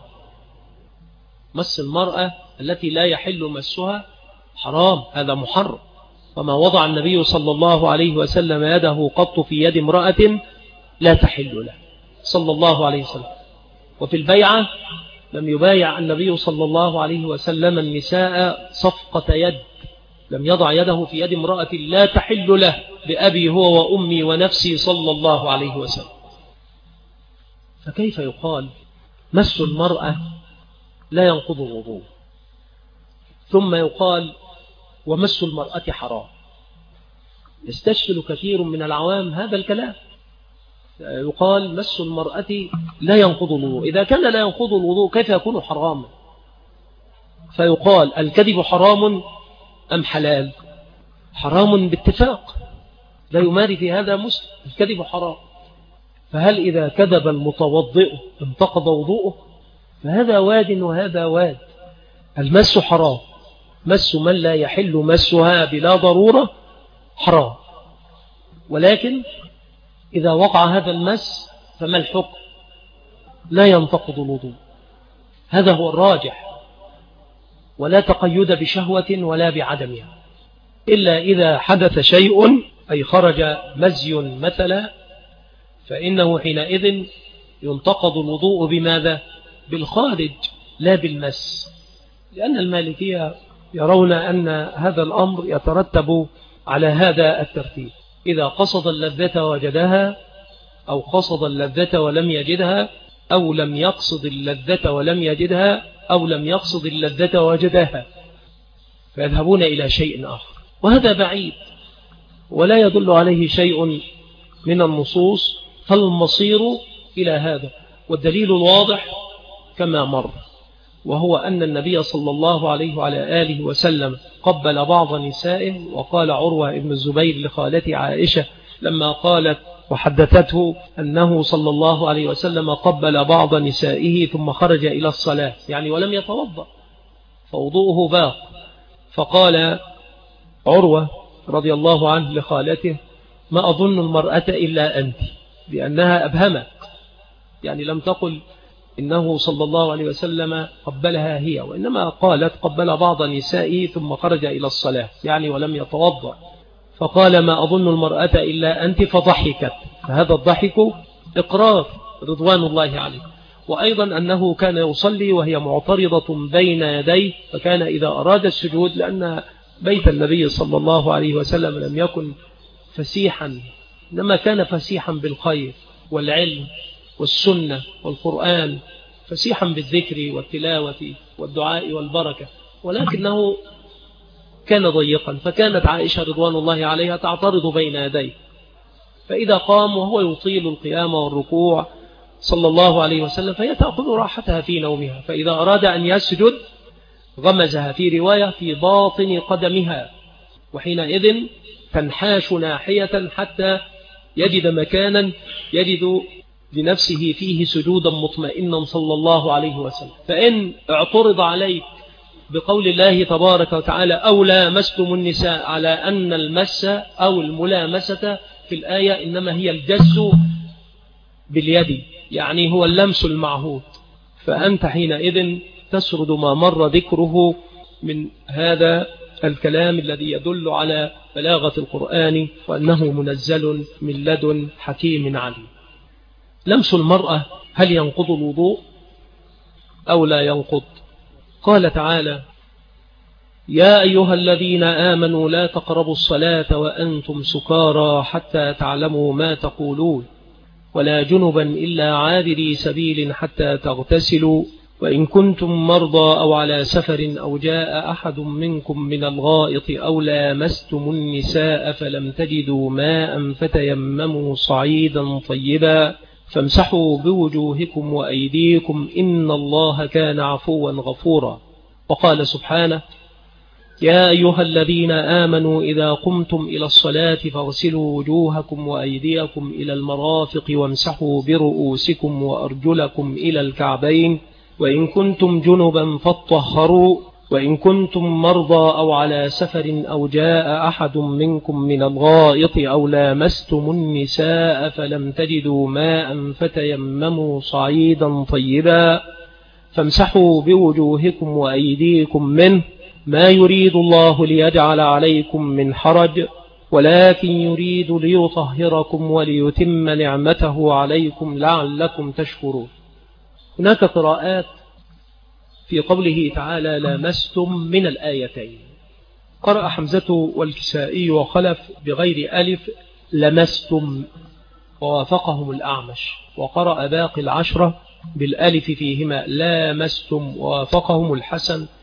Speaker 1: مس المرأة التي لا يحل مسها حرام، هذا محرم. وما وضع النبي صلى الله عليه وسلم يده قط في يد امرأة لا تحل له صلى الله عليه وسلم. وفي البيعة لم يبايع النبي صلى الله عليه وسلم النساء صفقة يد، لم يضع يده في يد امرأة لا تحل له بأبي هو وأمي ونفسي صلى الله عليه وسلم. فكيف يقال مس المرأة لا ينقض الوضوء؟ ثم يقال ومس المرأة حرام. يستشكل كثير من العوام هذا الكلام، يقال مس المرأة لا ينقض الوضوء، إذا كان لا ينقض الوضوء كيف يكون حراما؟ فيقال الكذب حرام أم حلال؟ حرام باتفاق، لا يماري في هذا مسلم، الكذب حرام. فهل إذا كذب المتوضئ انتقض وضوءه؟ فهذا واد وهذا واد. المس حرام، مس من لا يحل مسها بلا ضرورة حرام، ولكن إذا وقع هذا المس فما الحكم؟ لا ينتقض الوضوء، هذا هو الراجح، ولا تقيد بشهوة ولا بعدمها، إلا إذا حدث شيء أي خرج مزي مثلا، فإنه حينئذ ينتقض الوضوء بماذا؟ بالخارج لا بالمس، لأن المالكية يرون أن هذا الأمر يترتب على هذا الترتيب: إذا قصد اللذة وجدها، أو قصد اللذة ولم يجدها، أو لم يقصد اللذة ولم يجدها، أو لم يقصد اللذة وجدها، فيذهبون إلى شيء آخر، وهذا بعيد ولا يدل عليه شيء من النصوص، فالمصير إلى هذا. والدليل الواضح كما مر، وهو أن النبي صلى الله عليه وعلى آله وسلم قبل بعض نسائه، وقال عروة ابن الزبير لخالته عائشة لما قالت وحدثته أنه صلى الله عليه وسلم قبل بعض نسائه ثم خرج إلى الصلاة، يعني ولم يتوضأ فوضوءه باق، فقال عروة رضي الله عنه لخالته: ما أظن المرأة إلا أنت، لأنها أبهمت، يعني لم تقل إنه صلى الله عليه وسلم قبلها هي، وإنما قالت قبل بعض نسائه ثم خرج إلى الصلاة، يعني ولم يتوضأ، فقال: ما أظن المرأة إلا أنت، فضحكت، فهذا الضحك إقرار رضوان الله عليه. وأيضا أنه كان يصلي وهي معترضة بين يديه، فكان إذا أراد السجود، لأن بيت النبي صلى الله عليه وسلم لم يكن فسيحا، إنما كان فسيحا بالخير والعلم والسنة والقرآن، فسيحا بالذكر والتلاوة والدعاء والبركة، ولكنه كان ضيقا، فكانت عائشة رضوان الله عليها تعترض بين يديه، فإذا قام وهو يطيل القيام والركوع صلى الله عليه وسلم فهي تأخذ راحتها في نومها، فإذا أراد أن يسجد غمزها في رواية في باطن قدمها، وحينئذ تنحاش ناحية حتى يجد مكانا يجد لنفسه فيه سجودا مطمئنا صلى الله عليه وسلم. فإن اعترض عليك بقول الله تبارك وتعالى: أو لامستم النساء، على أن المس أو الملامسة في الآية إنما هي الجس باليد، يعني هو اللمس المعهود، فأنت حينئذ تسرد ما مر ذكره من هذا الكلام الذي يدل على بلاغة القرآن وأنه منزل من لدن حكيم عليم. لمس المرأة هل ينقض الوضوء أو لا ينقض؟ قال تعالى: يا أيها الذين آمنوا لا تقربوا الصلاة وأنتم سكارى حتى تعلموا ما تقولون ولا جنبا إلا عابري سبيل حتى تغتسلوا وإن كنتم مرضى أو على سفر أو جاء أحد منكم من الغائط أو لامستم النساء فلم تجدوا ماء فتيمموا صعيدا طيبا فامسحوا بوجوهكم وأيديكم إن الله كان عفوا غفورا. وقال سبحانه: يا أيها الذين آمنوا إذا قمتم إلى الصلاة فاغسلوا وجوهكم وأيديكم إلى المرافق وامسحوا برؤوسكم وأرجلكم إلى الكعبين وإن كنتم جنبا فاطهروا وإن كنتم مرضى أو على سفر أو جاء أحد منكم من الغائط أو لامستم النساء فلم تجدوا ماء فتيمموا صعيدا طيبا فامسحوا بوجوهكم وأيديكم منه ما يريد الله ليجعل عليكم من حرج ولكن يريد ليطهركم وليتم نعمته عليكم لعلكم تشكرون. هناك قراءات في قوله تعالى لامستم من الآيتين، قرأ حمزة والكسائي وخلف بغير ألف لمستم ووافقهم الأعمش، وقرأ باقي العشرة بالألف فيهما لامستم ووافقهم الحسن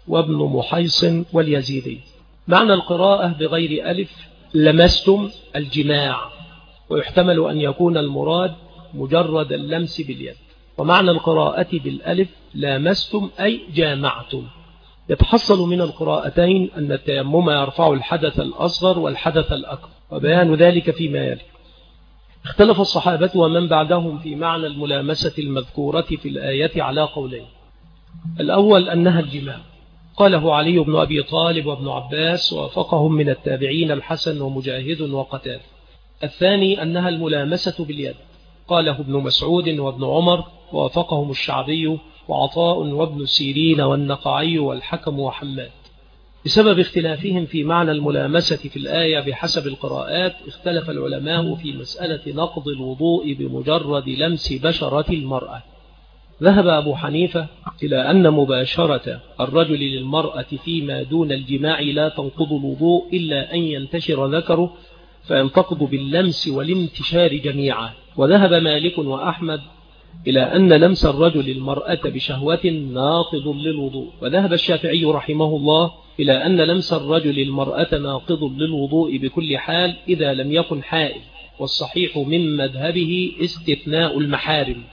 Speaker 1: وابن محيص واليزيدي. معنى القراءة بغير ألف: لمستم الجماع، ويحتمل أن يكون المراد مجرد اللمس باليد. ومعنى القراءة بالألف: لامستم أي جامعتم. يتحصل من القراءتين أن التيمم يرفع الحدث الأصغر والحدث الأكبر، وبيان ذلك فيما يلي. اختلف الصحابة ومن بعدهم في معنى الملامسة المذكورة في الآية على قولين. الأول أنها الجماع، قاله علي بن أبي طالب وابن عباس، ووافقهم من التابعين الحسن ومجاهد وقتادة. الثاني أنها الملامسة باليد، قاله ابن مسعود وابن عمر، ووافقهم الشعبي وعطاء وابن سيرين والنقعي والحكم وحماد. بسبب اختلافهم في معنى الملامسة في الآية بحسب القراءات، اختلف العلماء في مسألة نقض الوضوء بمجرد لمس بشرة المرأة. ذهب أبو حنيفة إلى أن مباشرة الرجل للمرأة فيما دون الجماع لا تنقض الوضوء إلا أن ينتشر ذكره، فينتقض باللمس والانتشار جميعا. وذهب مالك وأحمد إلى أن لمس الرجل المرأة بشهوة ناقض للوضوء. وذهب الشافعي رحمه الله إلى أن لمس الرجل المرأة ناقض للوضوء بكل حال إذا لم يكن حائل، والصحيح من مذهبه استثناء المحارم.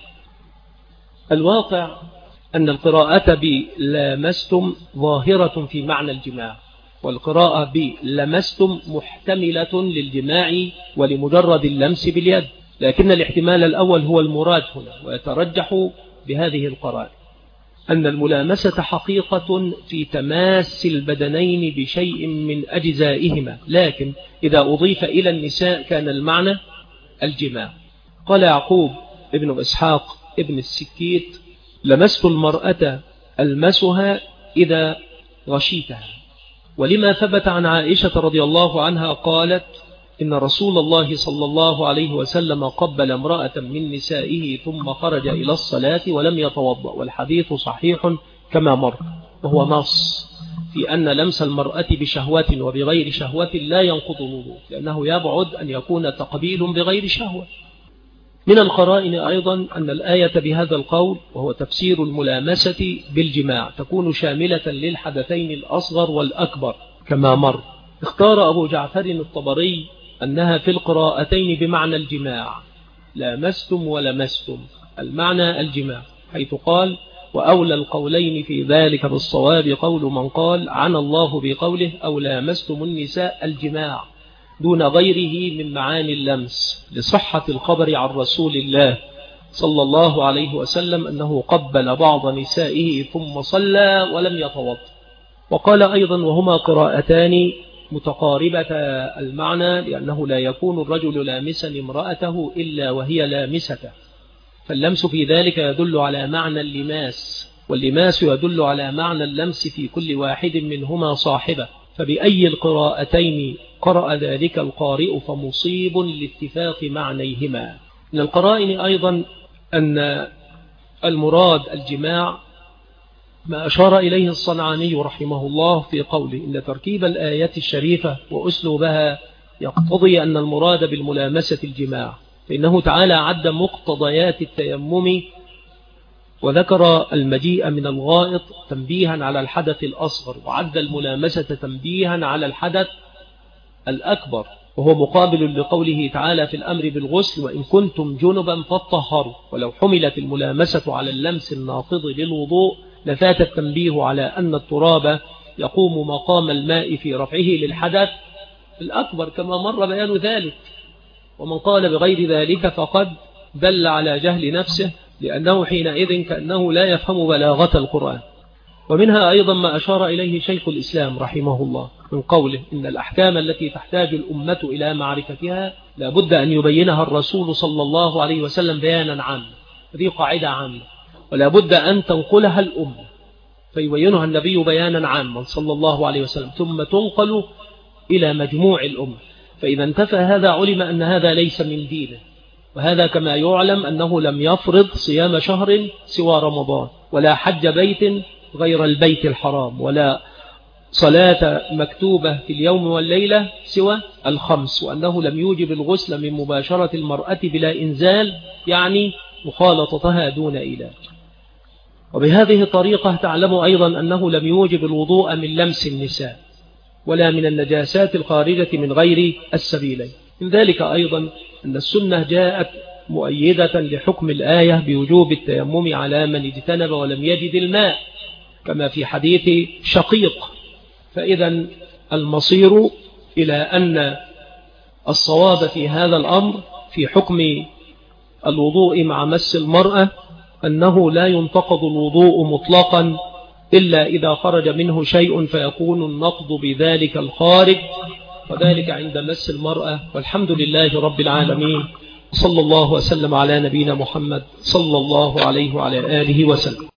Speaker 1: الواقع أن القراءة بلامستم ظاهرة في معنى الجماع، والقراءة بلمستم محتملة للجماع ولمجرد اللمس باليد، لكن الاحتمال الأول هو المراد هنا، ويترجح بهذه القرائن أن الملامسة حقيقة في تماس البدنين بشيء من أجزائهما، لكن إذا أضيف إلى النساء كان المعنى الجماع. قال يعقوب ابن إسحاق ابن السكيت: لمست المرأة ألمسها إذا غشيتها. ولما ثبت عن عائشة رضي الله عنها قالت: إن رسول الله صلى الله عليه وسلم قبل امرأة من نسائه ثم خرج إلى الصلاة ولم يتوضأ. والحديث صحيح كما مر، وهو نص في أن لمس المرأة بشهوة وبغير شهوة لا ينقض الوضوء، لأنه يبعد أن يكون تقبيل بغير شهوة. من القرائن أيضا أن الآية بهذا القول، وهو تفسير الملامسة بالجماع، تكون شاملة للحدثين الأصغر والأكبر كما مر. اختار أبو جعفر الطبري أنها في القراءتين بمعنى الجماع، لامستم ولمستم، المعنى الجماع، حيث قال: وأولى القولين في ذلك بالصواب قول من قال عن الله بقوله أو لامستم النساء الجماع دون غيره من معاني اللمس، لصحة الخبر عن رسول الله صلى الله عليه وسلم أنه قبل بعض نسائه ثم صلى ولم يتوضأ. وقال أيضا: وهما قراءتان متقاربة المعنى، لأنه لا يكون الرجل لامسا امرأته إلا وهي لامسته، فاللمس في ذلك يدل على معنى اللماس، واللماس يدل على معنى اللمس في كل واحد منهما صاحبه، فبأي القراءتين قرأ ذلك القارئ فمصيب لاتفاق معنيهما. من القرائن أيضا أن المراد الجماع ما أشار إليه الصنعاني رحمه الله في قوله: إن تركيب الآيات الشريفة وأسلوبها يقتضي أن المراد بالملامسة الجماع، فإنه تعالى عد مقتضيات التيمم وذكر المجيء من الغائط تنبيها على الحدث الأصغر، وعد الملامسة تنبيها على الحدث الأكبر، وهو مقابل لقوله تعالى في الأمر بالغسل: وإن كنتم جنبا فاطهروا. ولو حملت الملامسة على اللمس الناقض للوضوء لفات التنبيه على أن التراب يقوم مقام الماء في رفعه للحدث الأكبر كما مر بيان ذلك. ومن قال بغير ذلك فقد دل على جهل نفسه، لأنه حينئذ كأنه لا يفهم بلاغة القرآن. ومنها أيضا ما أشار إليه شيخ الإسلام رحمه الله من قوله: إن الأحكام التي تحتاج الأمة إلى معرفتها لابد أن يبينها الرسول صلى الله عليه وسلم بيانا عاما. هذه قاعدة عامة، ولا بد أن تنقلها الأمة، فيبينها النبي بيانا عاما صلى الله عليه وسلم، ثم تنقل إلى مجموع الأمة. فإذا انتفى هذا علم أن هذا ليس من دينه. وهذا كما يعلم أنه لم يفرض صيام شهر سوى رمضان، ولا حج بيت غير البيت الحرام، ولا صلاة مكتوبة في اليوم والليلة سوى الخمس، وأنه لم يوجب الغسل من مباشرة المرأة بلا إنزال، يعني مخالطتها دون إيلاج. وبهذه الطريقة تعلم أيضا أنه لم يوجب الوضوء من لمس النساء ولا من النجاسات الخارجة من غير السبيلين. من ذلك أيضا أن السنة جاءت مؤيدة لحكم الآية بوجوب التيمم على من اجتنب ولم يجد الماء كما في حديث شقيق. فإذا المصير إلى أن الصواب في هذا الأمر في حكم الوضوء مع مس المرأة أنه لا ينتقض الوضوء مطلقا إلا إذا خرج منه شيء فيكون النقض بذلك الخارج، وذلك عند مس المرأة. والحمد لله رب العالمين، صلى الله وسلم على نبينا محمد صلى الله عليه وعلى آله وسلم.